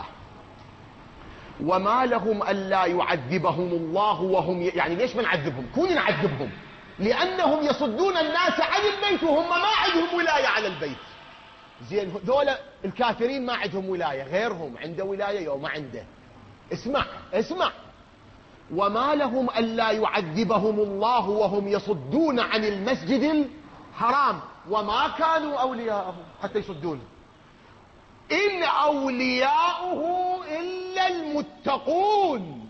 وما لهم ألا يعذبهم الله وهم يعني ليش ما نعذبهم؟ كون نعذبهم لأنهم يصدون الناس عن البيت وهم ما عندهم ولاية على البيت. زين ذولا الكافرين ما عندهم ولاية، غيرهم عنده ولاية يوم ما عنده. اسمع، وما لهم ألا يعذبهم الله وهم يصدون عن المسجد الحرام وما كانوا أولياءه حتى يصدون. إن أولياؤه إلا المتقون.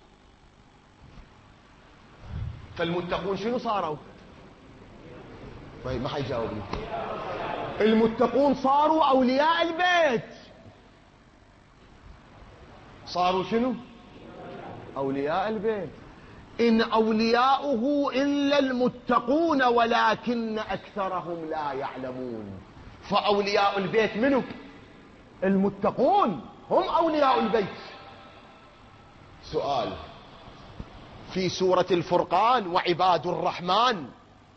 فالمتقون شنو صاروا؟ طيب ما حيجاوبني. المتقون صاروا أولياء البيت. صاروا شنو؟ أولياء البيت. إن أولياؤه إلا المتقون ولكن أكثرهم لا يعلمون. فأولياء البيت منو؟ المتقون هم أولياء البيت. سؤال: في سورة الفرقان: وعباد الرحمن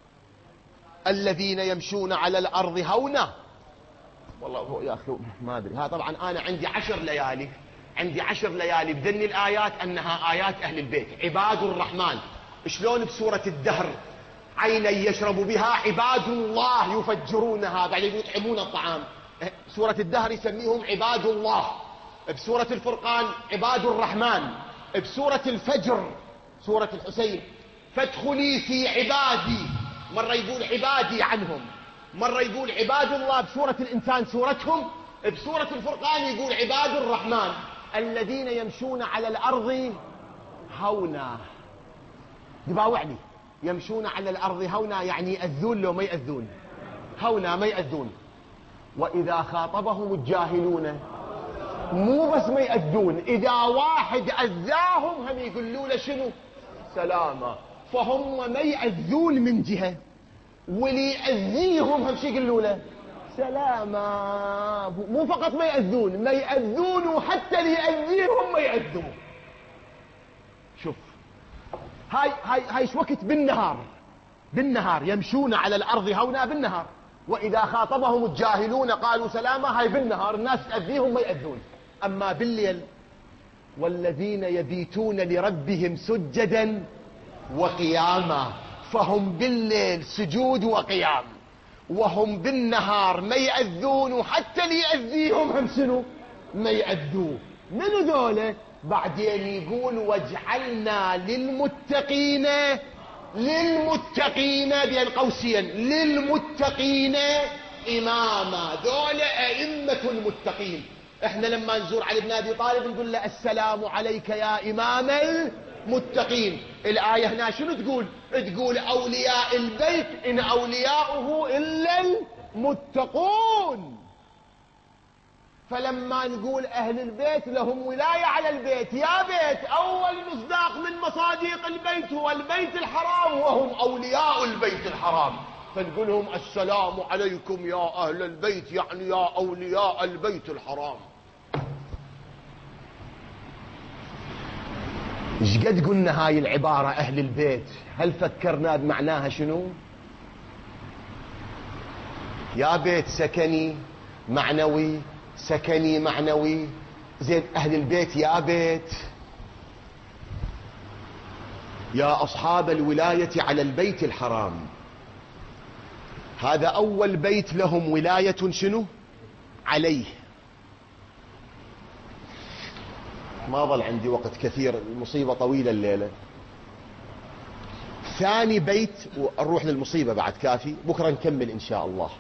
الذين يمشون على الأرض هونا. والله هو يا أخي ما أدري، ها طبعا أنا عندي 10 ليالي بذني الآيات أنها آيات أهل البيت. عباد الرحمن شلون بسورة الدهر عينا يشرب بها عباد الله يفجرونها بعدين يطعمون الطعام. سورة الدهر يسميهم عباد الله، بسورة الفرقان عباد الرحمن، بسورة الفجر سورة الحسين فادخلي في عبادي، مرة يقول عبادي عنهم، مرة يقول عباد الله بسورة الإنسان سورتهم، بسورة الفرقان يقول عباد الرحمن الذين يمشون على الأرض هونا. يباوعني يمشون على الأرض هونا يعني يأذون لو ما يأذون؟ هونا ما يأذون. وإذا خاطبهم الجاهلون مو بس ما يأذون، إذا واحد أذاهم هم يقولوا له شنو؟ سلامة. فهم ما يأذون من جهة، واللي يأذيهم هم شو يقولوا له؟ سلامة. مو فقط ما يأذون، ما يأذون وحتى اللي يأذيهم ما يأذون. شوف هاي شو وقت؟ بالنهار يمشون على الأرض هونا بالنهار. وإذا خاطبهم الجاهلون قالوا سلامة، هاي بالنهار الناس تأذيهم ما يأذون. أما بالليل: والذين يبيتون لربهم سجدا وقياما. فهم بالليل سجود وقيام، وهم بالنهار ما يأذون وحتى اللي يأذيهم هم شنو؟ ما يأذوه. من ذولا؟ بعدين يقول: واجعلنا للمتقين بين قوسين للمتقين إماما. ذولا أئمة المتقين. احنا لما نزور علي بن أبي طالب نقول له: السلام عليك يا إمام المتقين. الآية هنا شنو تقول؟ تقول أولياء البيت إن أولياؤه إلا المتقون. فلما نقول أهل البيت لهم ولاية على البيت، يا بيت أول مصداق من مصادق البيت هو البيت الحرام وهم أولياء البيت الحرام، فنقول لهم: السلام عليكم يا أهل البيت، يعني يا أولياء البيت الحرام. ايش قد قلنا هاي العبارة أهل البيت؟ هل فكرنا بمعناها شنو؟ يا بيت سكني معنوي، زين أهل البيت يا بيت، يا أصحاب الولاية على البيت الحرام، هذا أول بيت لهم ولاية شنو عليه. ما ظل عندي وقت كثير، المصيبة طويلة الليلة. ثاني بيت، ونروح للمصيبة بعد كافي، بكرة نكمل إن شاء الله.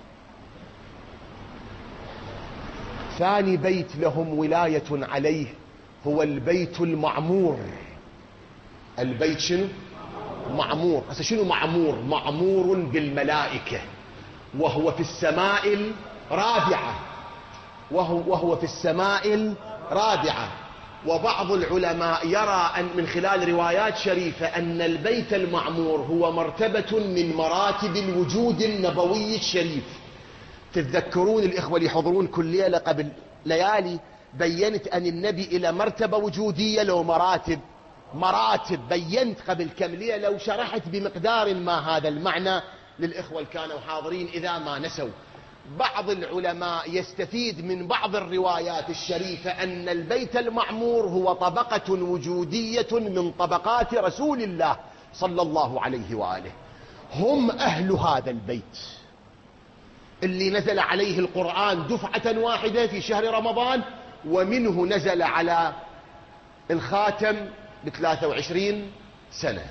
ثاني بيت لهم ولاية عليه هو البيت المعمور. البيت شنو معمور. هسه شنو معمور؟ معمور بالملائكة، وهو في السماء الرابعة، وهو في السماء الرابعة. وبعض العلماء يرى أن من خلال روايات شريفة أن البيت المعمور هو مرتبة من مراتب الوجود النبوي الشريف. تتذكرون الإخوة اللي يحضرون كل ليلة قبل ليالي بينت أن النبي إلى مرتبة وجودية لو مراتب بينت قبل كم ليلة، وشرحت بمقدار ما هذا المعنى للإخوة اللي كانوا حاضرين إذا ما نسوا. بعض العلماء يستفيد من بعض الروايات الشريفة أن البيت المعمور هو طبقة وجودية من طبقات رسول الله صلى الله عليه وآله. هم أهل هذا البيت اللي نزل عليه القرآن دفعة واحدة في شهر رمضان، ومنه نزل على الخاتم ب23 سنة،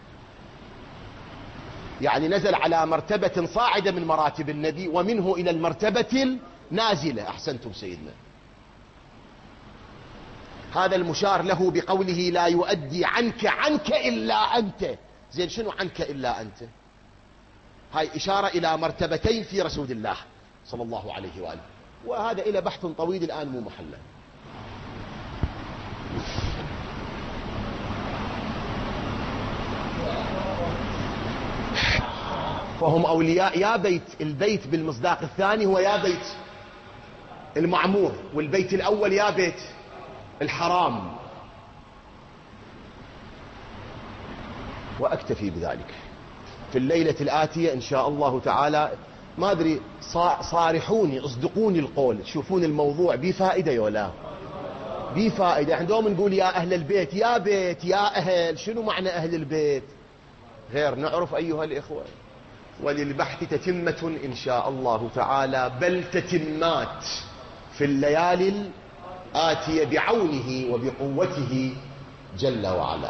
يعني نزل على مرتبة صاعدة من مراتب النبي، ومنه إلى المرتبة النازلة. أحسنتم سيدنا. هذا المشار له بقوله لا يؤدي عنك إلا أنت. زين شنو عنك إلا أنت؟ هاي إشارة إلى مرتبتين في رسول الله صلى الله عليه وآله، وهذا إلى بحث طويل الآن مو محله. فهم أولياء يا بيت. البيت بالمصداق الثاني هو يا بيت المعمور، والبيت الأول يا بيت الحرام. وأكتفي بذلك. في الليلة الآتية إن شاء الله تعالى، ما أدري، صارحوني، اصدقوني القول، تشوفون الموضوع بفائدة ولا بفائدة. احنا دوم نقول يا أهل البيت، يا بيت، يا أهل. شنو معنى أهل البيت؟ غير نعرف أيها الإخوة. وللبحث تتمة إن شاء الله تعالى، بل تتمات في الليالي الآتية بعونه وبقوته جل وعلا.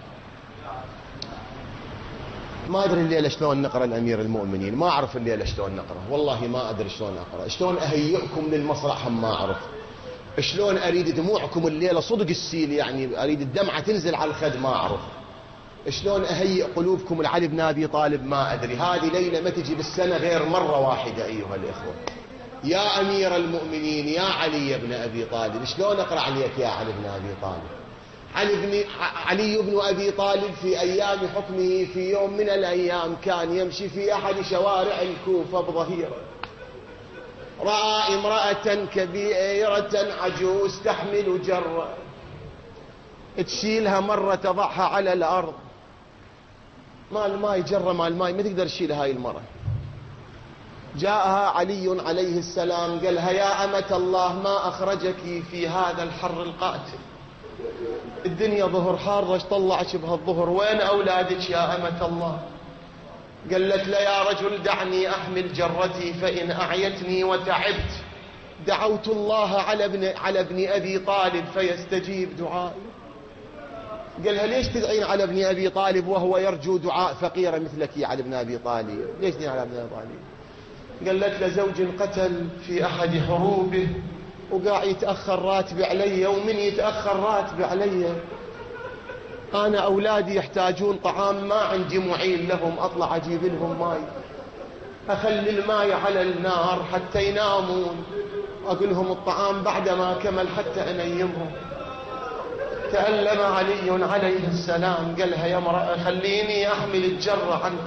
ما أدري الليلة شلون نقرأ الأمير المؤمنين، ما أعرف الليلة شلون نقرأ، والله ما أدري شلون أقرأ. شلون أهيئكم للمسرح هم ما أعرف. شلون أريد دموعكم الليلة صدق السيل، يعني أريد الدمعة تنزل على الخد، ما أعرف. شلون أهيئ قلوبكم لعلي بن أبي طالب، ما أدري. هذه ليلة ما تجي بالسنة غير مرة واحدة أيها الإخوة. يا أمير المؤمنين، يا علي بن أبي طالب، شلون أقرأ عليك يا علي بن أبي طالب؟ علي بن أبي طالب في أيام حكمه في يوم من الأيام كان يمشي في أحد شوارع الكوفة بظهيرة، رأى امرأة كبيرة عجوز تحمل جرة، تشيلها مرة تضعها على الأرض، مال ماي، جرة مال ماي، ما تقدر تشيلها هاي المرة. جاءها علي عليه السلام قالها يا أمة الله ما أخرجك في هذا الحر القاتل، الدنيا ظهر حارة، ايش طلعك بهالظهر؟ وين أولادك يا أمة الله؟ قالت له يا رجل دعني أحمل جرتي فإن أعيتني وتعبت دعوت الله على ابن أبي طالب فيستجيب دعائي. قالها ليش تدعين على ابن أبي طالب وهو يرجو دعاء فقيرة مثلك على ابن أبي طالب؟ ليش تدعين على ابن أبي طالب؟ قالت له زوج قتل في أحد حروبه وقاع يتأخر راتب علي، ومن يتأخر راتب علي أنا أولادي يحتاجون طعام، ما عندي معين لهم، أطلع أجيب لهم ماي، أخلي الماي على النار حتى ينامون، أقول لهم الطعام بعدما كمل حتى أنيمهم. تألم علي عليه السلام قالها يا امرأة خليني أحمل الجرة عنك،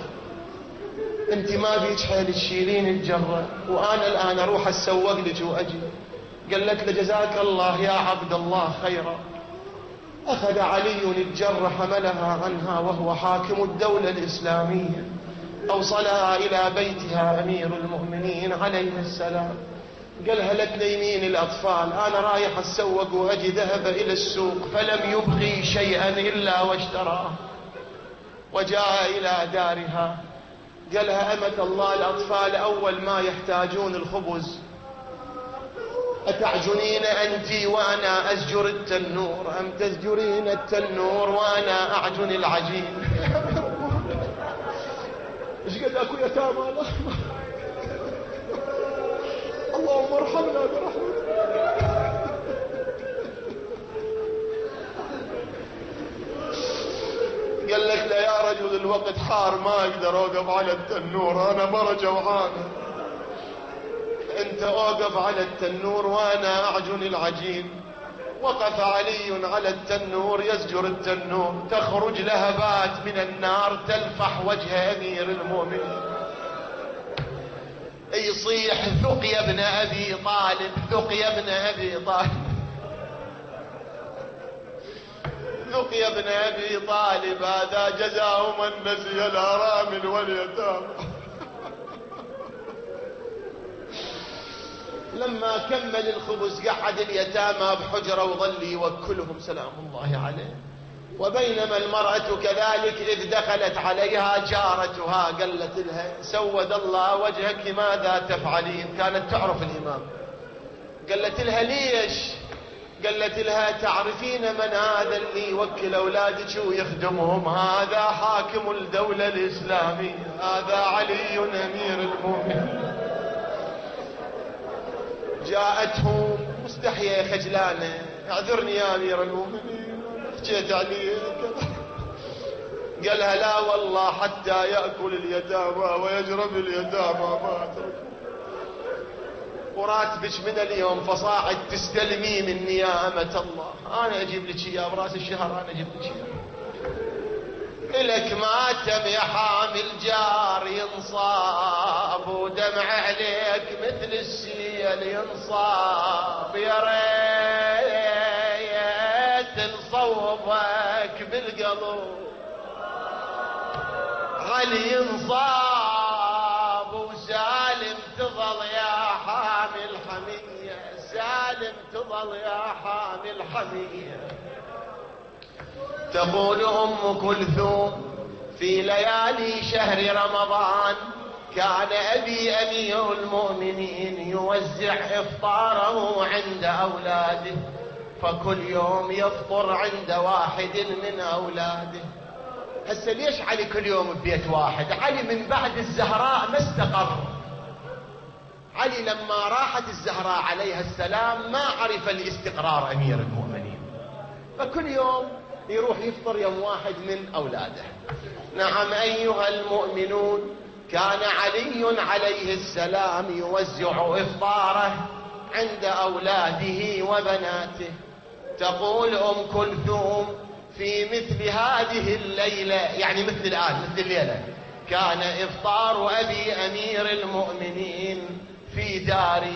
أنت ما بيك حيل تشيلين الجرة وأنا الآن أروح أسوق لك وأجي. قالت له جزاك الله يا عبد الله خيرا. أخذ علي الجرة حملها عنها وهو حاكم الدولة الإسلامية، أوصلها إلى بيتها أمير المؤمنين عليه السلام. قالها لا تنيمين الأطفال، أنا رايح أتسوق وأجي. ذهب إلى السوق فلم يبغي شيئا إلا واشتراه، وجاء إلى دارها. قالها أمة الله الأطفال أول ما يحتاجون الخبز، أتعجنين أنت وأنا أزجر التنور، أم تزجرين التنور وأنا أعجن العجين؟ إيش قد أكو يتامى؟ اللهم ارحمنا برحمتك. قال لك لا يا رجل الوقت حار ما أقدر أوقف على التنور، أنا مرة جوعانة. أنت أوقف على التنور وأنا أعجن العجين. وقف علي على التنور يزجر التنور، تخرج لهبات من النار تلفح وجه أمير المؤمنين. يصيح ذق يا ابن أبي طالب، ذق يا ابن أبي طالب، ذق يا ابن أبي طالب، هذا جزاء من نسي الأرامل واليتامى. لما كمل الخبز قعد اليتامى بحجرة وظل يوكلهم سلام الله عليه. وبينما المرأة كذلك إذ دخلت عليها جارتها قالت لها سود الله وجهك ماذا تفعلين؟ كانت تعرف الإمام. قالت لها ليش؟ قالت لها تعرفين من هذا اللي يوكل أولادك ويخدمهم؟ هذا حاكم الدولة الإسلامية، هذا علي أمير المؤمنين. جاءته مستحية خجلانة، اعذرني يا أمير المؤمنين حكيت عليك. قالها لا والله حتى يأكل اليتامى ويجرب اليتامى ما أترك، وراتبك من اليوم فصاعد تستلمي مني يا أمة الله. أنا أجيب لك إياه براس الشهر، أنا أجيب لك إياه. إلك ماتم يا حامل جار ينصاب، ودمع عليك مثل السيل ينصاب. يا ريت نصوبك بالقلب علي ينصاب، وسالم تظل يا حامل حمية، سالم تظل يا حامل حمية. تقول أم كلثوم في ليالي شهر رمضان كان أبي أمير المؤمنين يوزع إفطاره عند أولاده، فكل يوم يفطر عند واحد من أولاده. هسه ليش علي كل يوم ببيت واحد؟ علي من بعد الزهراء ما استقر. علي لما راحت الزهراء عليها السلام ما عرف الاستقرار أمير المؤمنين، فكل يوم يروح يفطر يوم واحد من أولاده. نعم أيها المؤمنون، كان علي عليه السلام يوزع إفطاره عند أولاده وبناته. تقول أم كلثوم في مثل هذه الليلة، يعني مثل الآن مثل الليلة، كان إفطار أبي أمير المؤمنين في داري.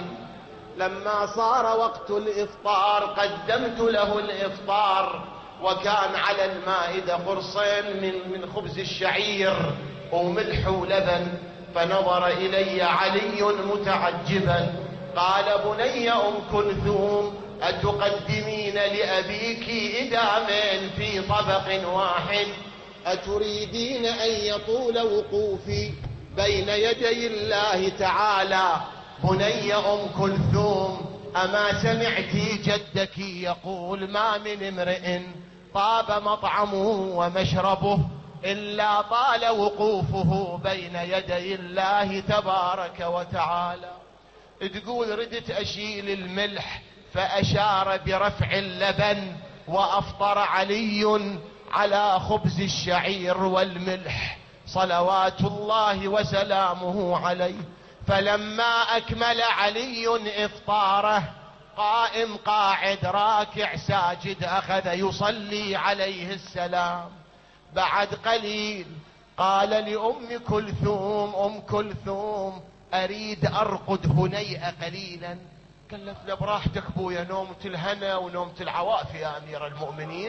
لما صار وقت الإفطار قدمت له الإفطار، وكان على المائدة قرصين من خبز الشعير وملح ولبن. فنظر إلي علي متعجبا قال بني أم كلثوم أتقدمين لأبيك إدامين في طبق واحد؟ أتريدين أن يطول وقوفي بين يدي الله تعالى؟ بني أم كلثوم أما سمعتي جدك يقول ما من امرئ طاب مطعمه ومشربه إلا طال وقوفه بين يدي الله تبارك وتعالى. تقول ردت أشيل الملح فأشار برفع اللبن، وأفطر علي على خبز الشعير والملح صلوات الله وسلامه عليه. فلما أكمل علي إفطاره قائم قاعد راكع ساجد أخذ يصلي عليه السلام. بعد قليل قال لأم كلثوم أم كلثوم أريد أرقد هنيئة قليلا. قالت له براحتك بويا، نومة الهنا ونومة العواف يا أمير المؤمنين.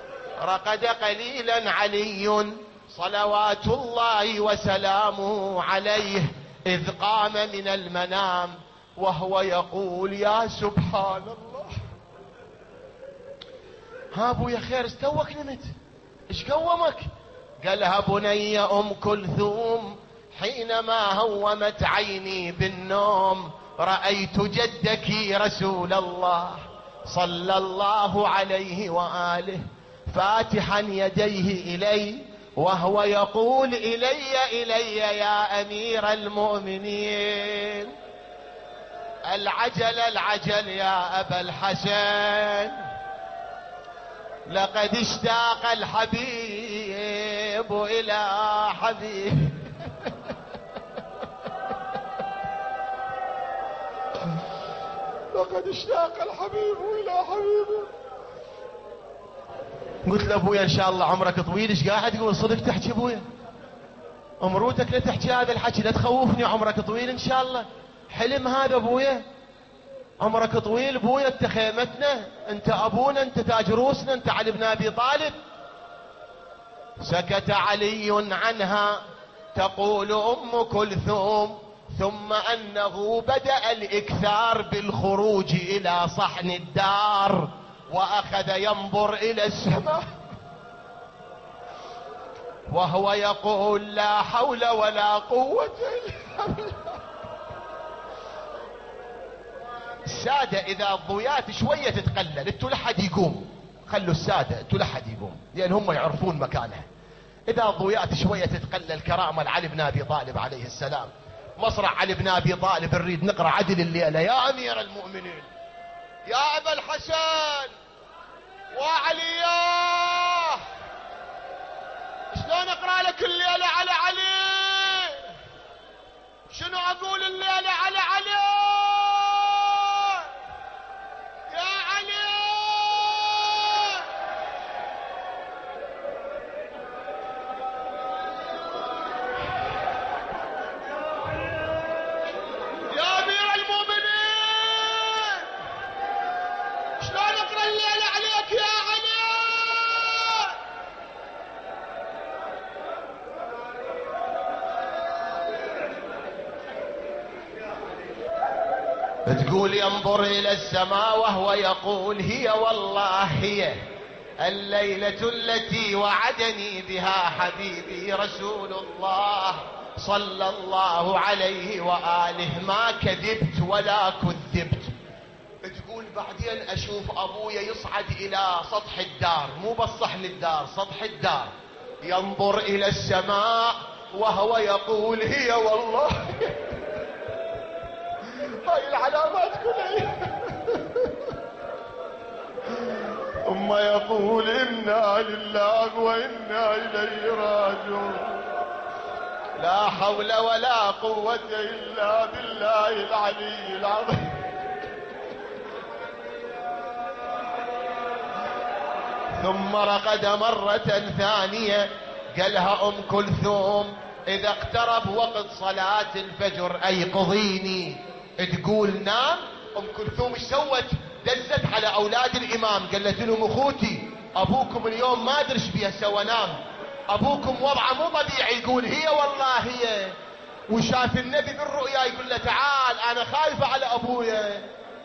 رقد قليلا علي صلوات الله وسلامه عليه، إذ قام من المنام وهو يقول يا سبحان الله. ها ابويا خير استوك نمت؟ ايش قومك؟ قالها بني ام كلثوم حينما هومت عيني بالنوم رأيت جدك رسول الله صلى الله عليه وآله فاتحا يديه إلي وهو يقول إلي إلي يا أمير المؤمنين العجل العجل يا أبا الحسن لقد اشتاق الحبيب إلى حبيب. لقد اشتاق الحبيب إلى حبيبه. قلت له ابويا ان شاء الله عمرك طويل، ايش قاعد تقول؟ صدق تحكي ابويا؟ امروتك لا تحكي هذا الحكي، لا تخوفني، عمرك طويل ان شاء الله. حلم هذا ابويا، عمرك طويل ابويا، انت خيمتنا، انت ابونا، انت تاج روسنا، انت علي بن ابي طالب. سكت علي عنها تقول ام كلثوم ثم انه بدأ الاكثار بالخروج الى صحن الدار واخذ ينظر الى السماء وهو يقول لا حول ولا قوة الا بالله. السادة اذا الضويات شوية تتقلل انتوا لحد يقوم، خلوا السادة انتوا لحد يقوم لان هم يعرفون مكانها. اذا الضويات شوية تتقلل كرامة لعلي بن ابي طالب عليه السلام، مصرع علي بن ابي طالب نريد نقرأ عدل الليلة يا امير المؤمنين يا ابا الحسن وعلياه. شلون اقرأ لك الليلة على علي؟ شنو اقول الليلة على علي؟ يا علي يا امير المؤمنين شلون اقرأ الليلة عليك يا علي؟ تقول ينظر الى السماء وهو يقول هي والله هي الليلة التي وعدني بها حبيبي رسول الله صلى الله عليه وآله ما كذبت ولا كذبت. تقول بعدين اشوف ابويا يصعد الى سطح الدار، مو بس صحن الدار، سطح الدار، ينظر الى السماء وهو يقول هي والله. هاي العلامات كلها. ثم يقول انا لله وانا اليه راجعون لا حول ولا قوة الا بالله العلي العظيم. ثم رقد مرة ثانية. قالها ام كلثوم اذا اقترب وقت صلاة الفجر ايقظيني. تقول نام. ام كلثوم ايش سوت؟ دزت على اولاد الامام قالت لهم اخوتي ابوكم اليوم ما ادري ايش بيه سوى نام، ابوكم وضعه مو طبيعي. يقول هي والله هي، وشاف النبي بالرؤيا يقول له تعال انا خايفة على ابويا.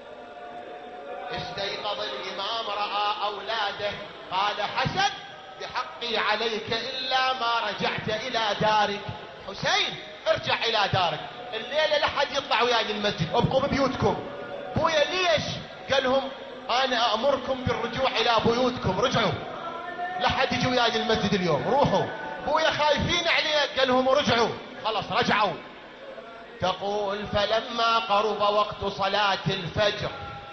استيقظ الامام راى اولاده قال حسن بحقي عليك الا ما رجعت الى دارك. حسين ارجع الى دارك، الليلة لحد يطلع وياي المسجد، ابقوا ببيوتكم. بويا ليش؟ قال لهم انا امركم بالرجوع الى بيوتكم، رجعوا لحد يجوا وياي المسجد اليوم، روحوا. بويا خايفين عليه، قال لهم رجعوا، خلاص رجعوا. تقول فلما قرب وقت صلاة الفجر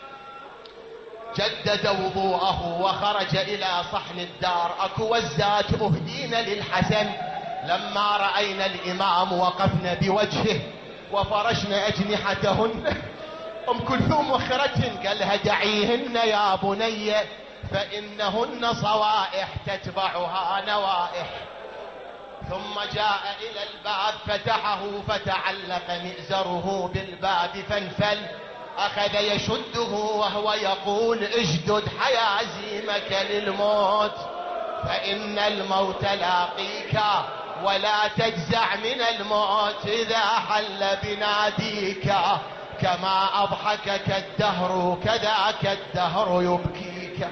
جدد وضوءه وخرج الى صحن الدار. اكو وزات اهدين للحسن لما رأينا الامام وقفنا بوجهه وفرشنا اجنحتهن. ام كلثوم وخرتهن قال لها دعيهن يا بني فانهن صوائح تتبعها نوائح. ثم جاء الى الباب فتحه فتعلق مئزره بالباب فانفل. اخذ يشده وهو يقول اشدد حيازيمك للموت فان الموت لاقيك ولا تجزع من الموت اذا حل بناديك. كما أضحكك الدهر كذاك الدهر يبكيك.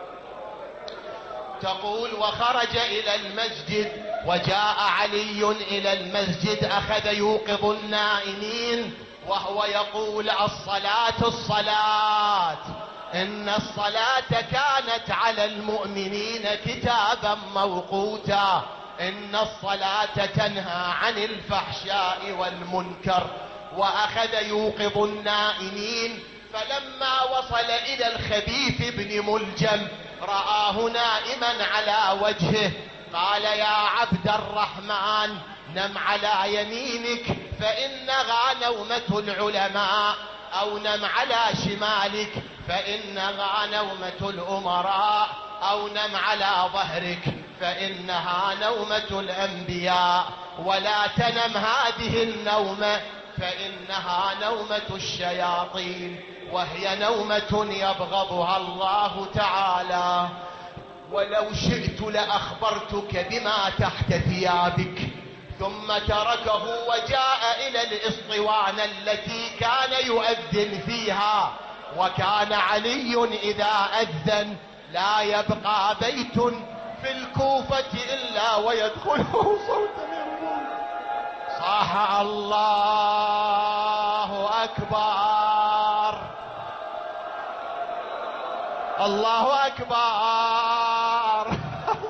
تقول وخرج إلى المسجد وجاء علي إلى المسجد أخذ يوقظ النائمين وهو يقول الصلاة الصلاة، إن الصلاة كانت على المؤمنين كتابا موقوتا، إن الصلاة تنهى عن الفحشاء والمنكر. وأخذ يوقظ النائمين، فلما وصل إلى الخبيث بن ملجم رآه نائما على وجهه، قال يا عبد الرحمن نم على يمينك فإنها نومة العلماء، أو نم على شمالك فإنها نومة الأمراء، أو نم على ظهرك فإنها نومة الأنبياء، ولا تنم هذه النومة فإنها نومة الشياطين، وهي نومة يبغضها الله تعالى. ولو شئت لأخبرتك بما تحت ثيابك. ثم تركه وجاء إلى الإسطوانة التي كان يؤذن فيها، وكان علي إذا أذن لا يبقى بيت في الكوفة إلا ويدخله صوت يقول صاح الله أكبر الله أكبر.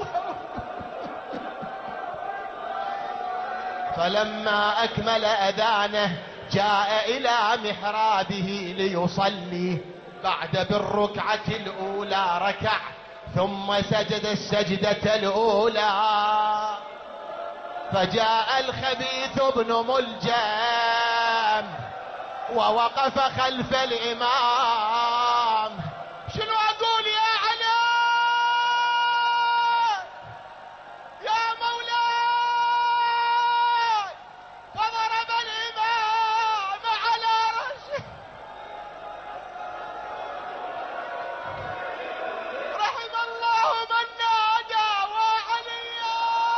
فلما أكمل أذانه جاء إلى محرابه ليصلي، بعد بالركعة الأولى ركع ثم سجد السجدة الأولى، فجاء الخبيث بن ملجم ووقف خلف الإمام. شنو أقول يا علي يا مولاي؟ فضرب الإمام على رأسه. رحم الله من نادى وعليا.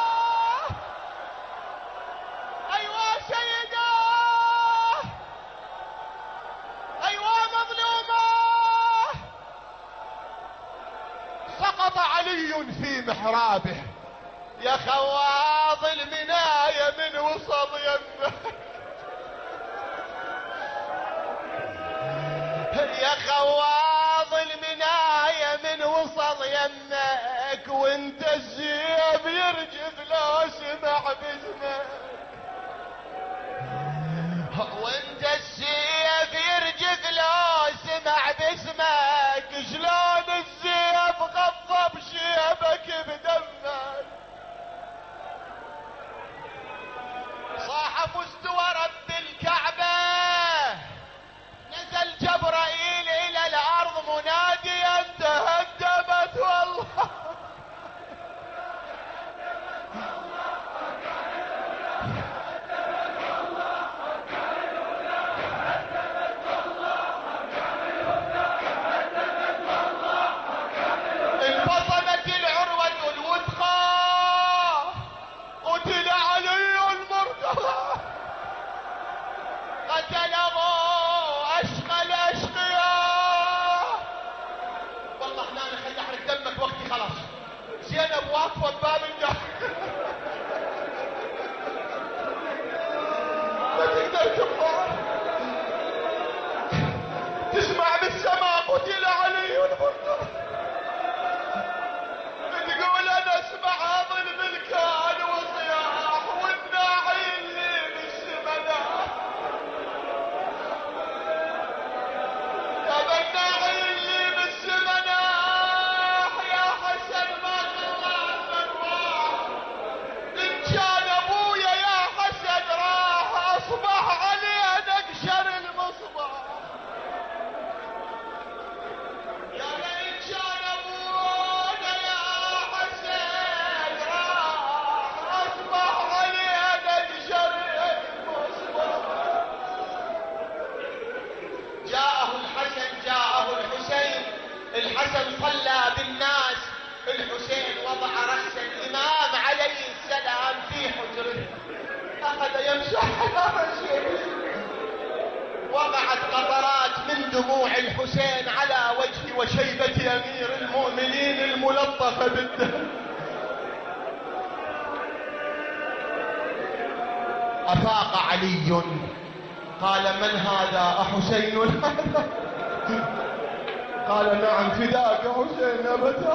أيوا سيدا، أيوا مظلومة. سقط علي في محرابه. يا خواض المناية من وسط يمه، يا خواض المناية من وسط يمك، وانت الزيب يرجف لو سمع باسمك، وانت الزيب يرجف لو سمع باسمك. شلون الزيب غضب شيبك بدمك؟ صاح فزت ورب الكعبة، نزل جبرائيل إلى الأرض مناديا تهدمت والله. انفصلت العروة الوثقى، قتل علي المرتضى، قتله أشقى الأشقياء. والله احنا خلي احرق دمك وقتي خلاص. زينب واقفة بباب النار ما تقدر تبقى تسمع بالسماء قتل علي المرتضى، تقول انا اسمع ظلم الكان وصياح والناعي اللي بالسمنة. يا بالناعي اللي بالسمنة يا حسن ما طلع المنواح، ان كان ابويا يا حسن راح اصبح عليه نقشر المصباح. يا لئن كان ابونا يا حسن راح اصبح عليه نقشر المصباح. جاءه الحسن جاءه الحسين، الحسن صلى بالناس، الحسين وضع رأس الإمام عليه السلام في حجره، أخذ يمسح رأسه، وقعت دموع الحسين على وجه وشيبة أمير المؤمنين الملطخة بالدم. أفاق علي قال: من هذا أحسين هذا؟ قال: نعم فداك حسين أبدا.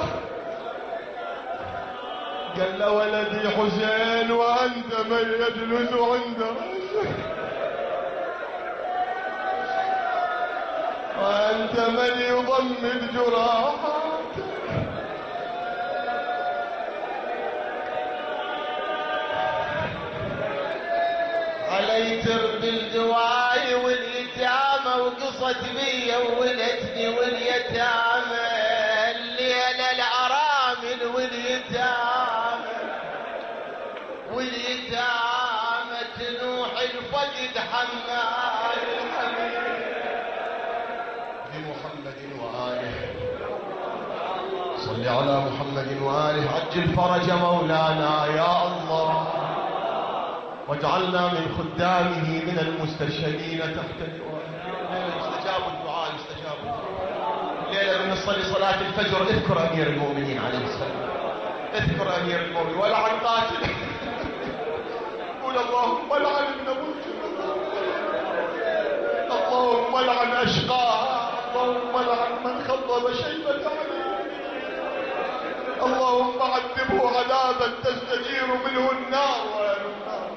قال له: ولدي حسين وأنت من يجلس عند رأسك، وأنت من يضمد جراحاتك. علي ترب الدواي واليتامى وقصت بي وولدني واليتامى، الليلة الأرامل واليتامى تنوح الفقد حمال الحبيب. بمحمد وآله صل على محمد وآله، عجل فرج مولانا يا الله، واجعلنا من خدامه من المستشهدين تحت لوائه. استجاب الدعاء، استجاب الليلة من نصلي صلاة الفجر. اذكر أمير المؤمنين عليه السلام، اذكر أمير المؤمنين ولعن قاتل. قول: اللهم لعن ابن مرجم، اللهم لعن أشقاها، اللهم لعن من خضب شيبة عليه، اللهم عذبه عذابا تستجير منه النار وأهل النار.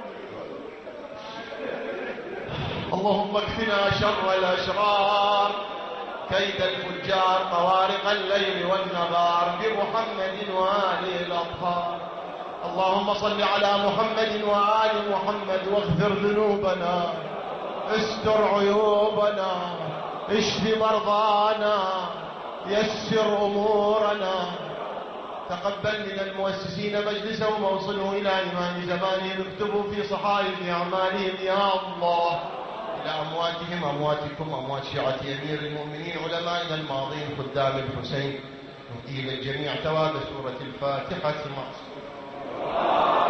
اللهم اكفنا شر الأشرار، كيد الفجار، طوارق الليل والنهار، بمحمد وآله الأطهار. اللهم صل على محمد وآل محمد، واغفر ذنوبنا، استر عيوبنا، اشف مرضانا، يسر أمورنا. تقبل من المؤسسين مجلسهم ووصله إلى إمام زمانهم، اكتبوا في صحائف أعمالهم يا الله إلى أمواتهم، أمواتكم، أموات شيعة أمير المؤمنين، علمائنا الماضين، خدام الحسين، نهدي للجميع ثواب سورة الفاتحة.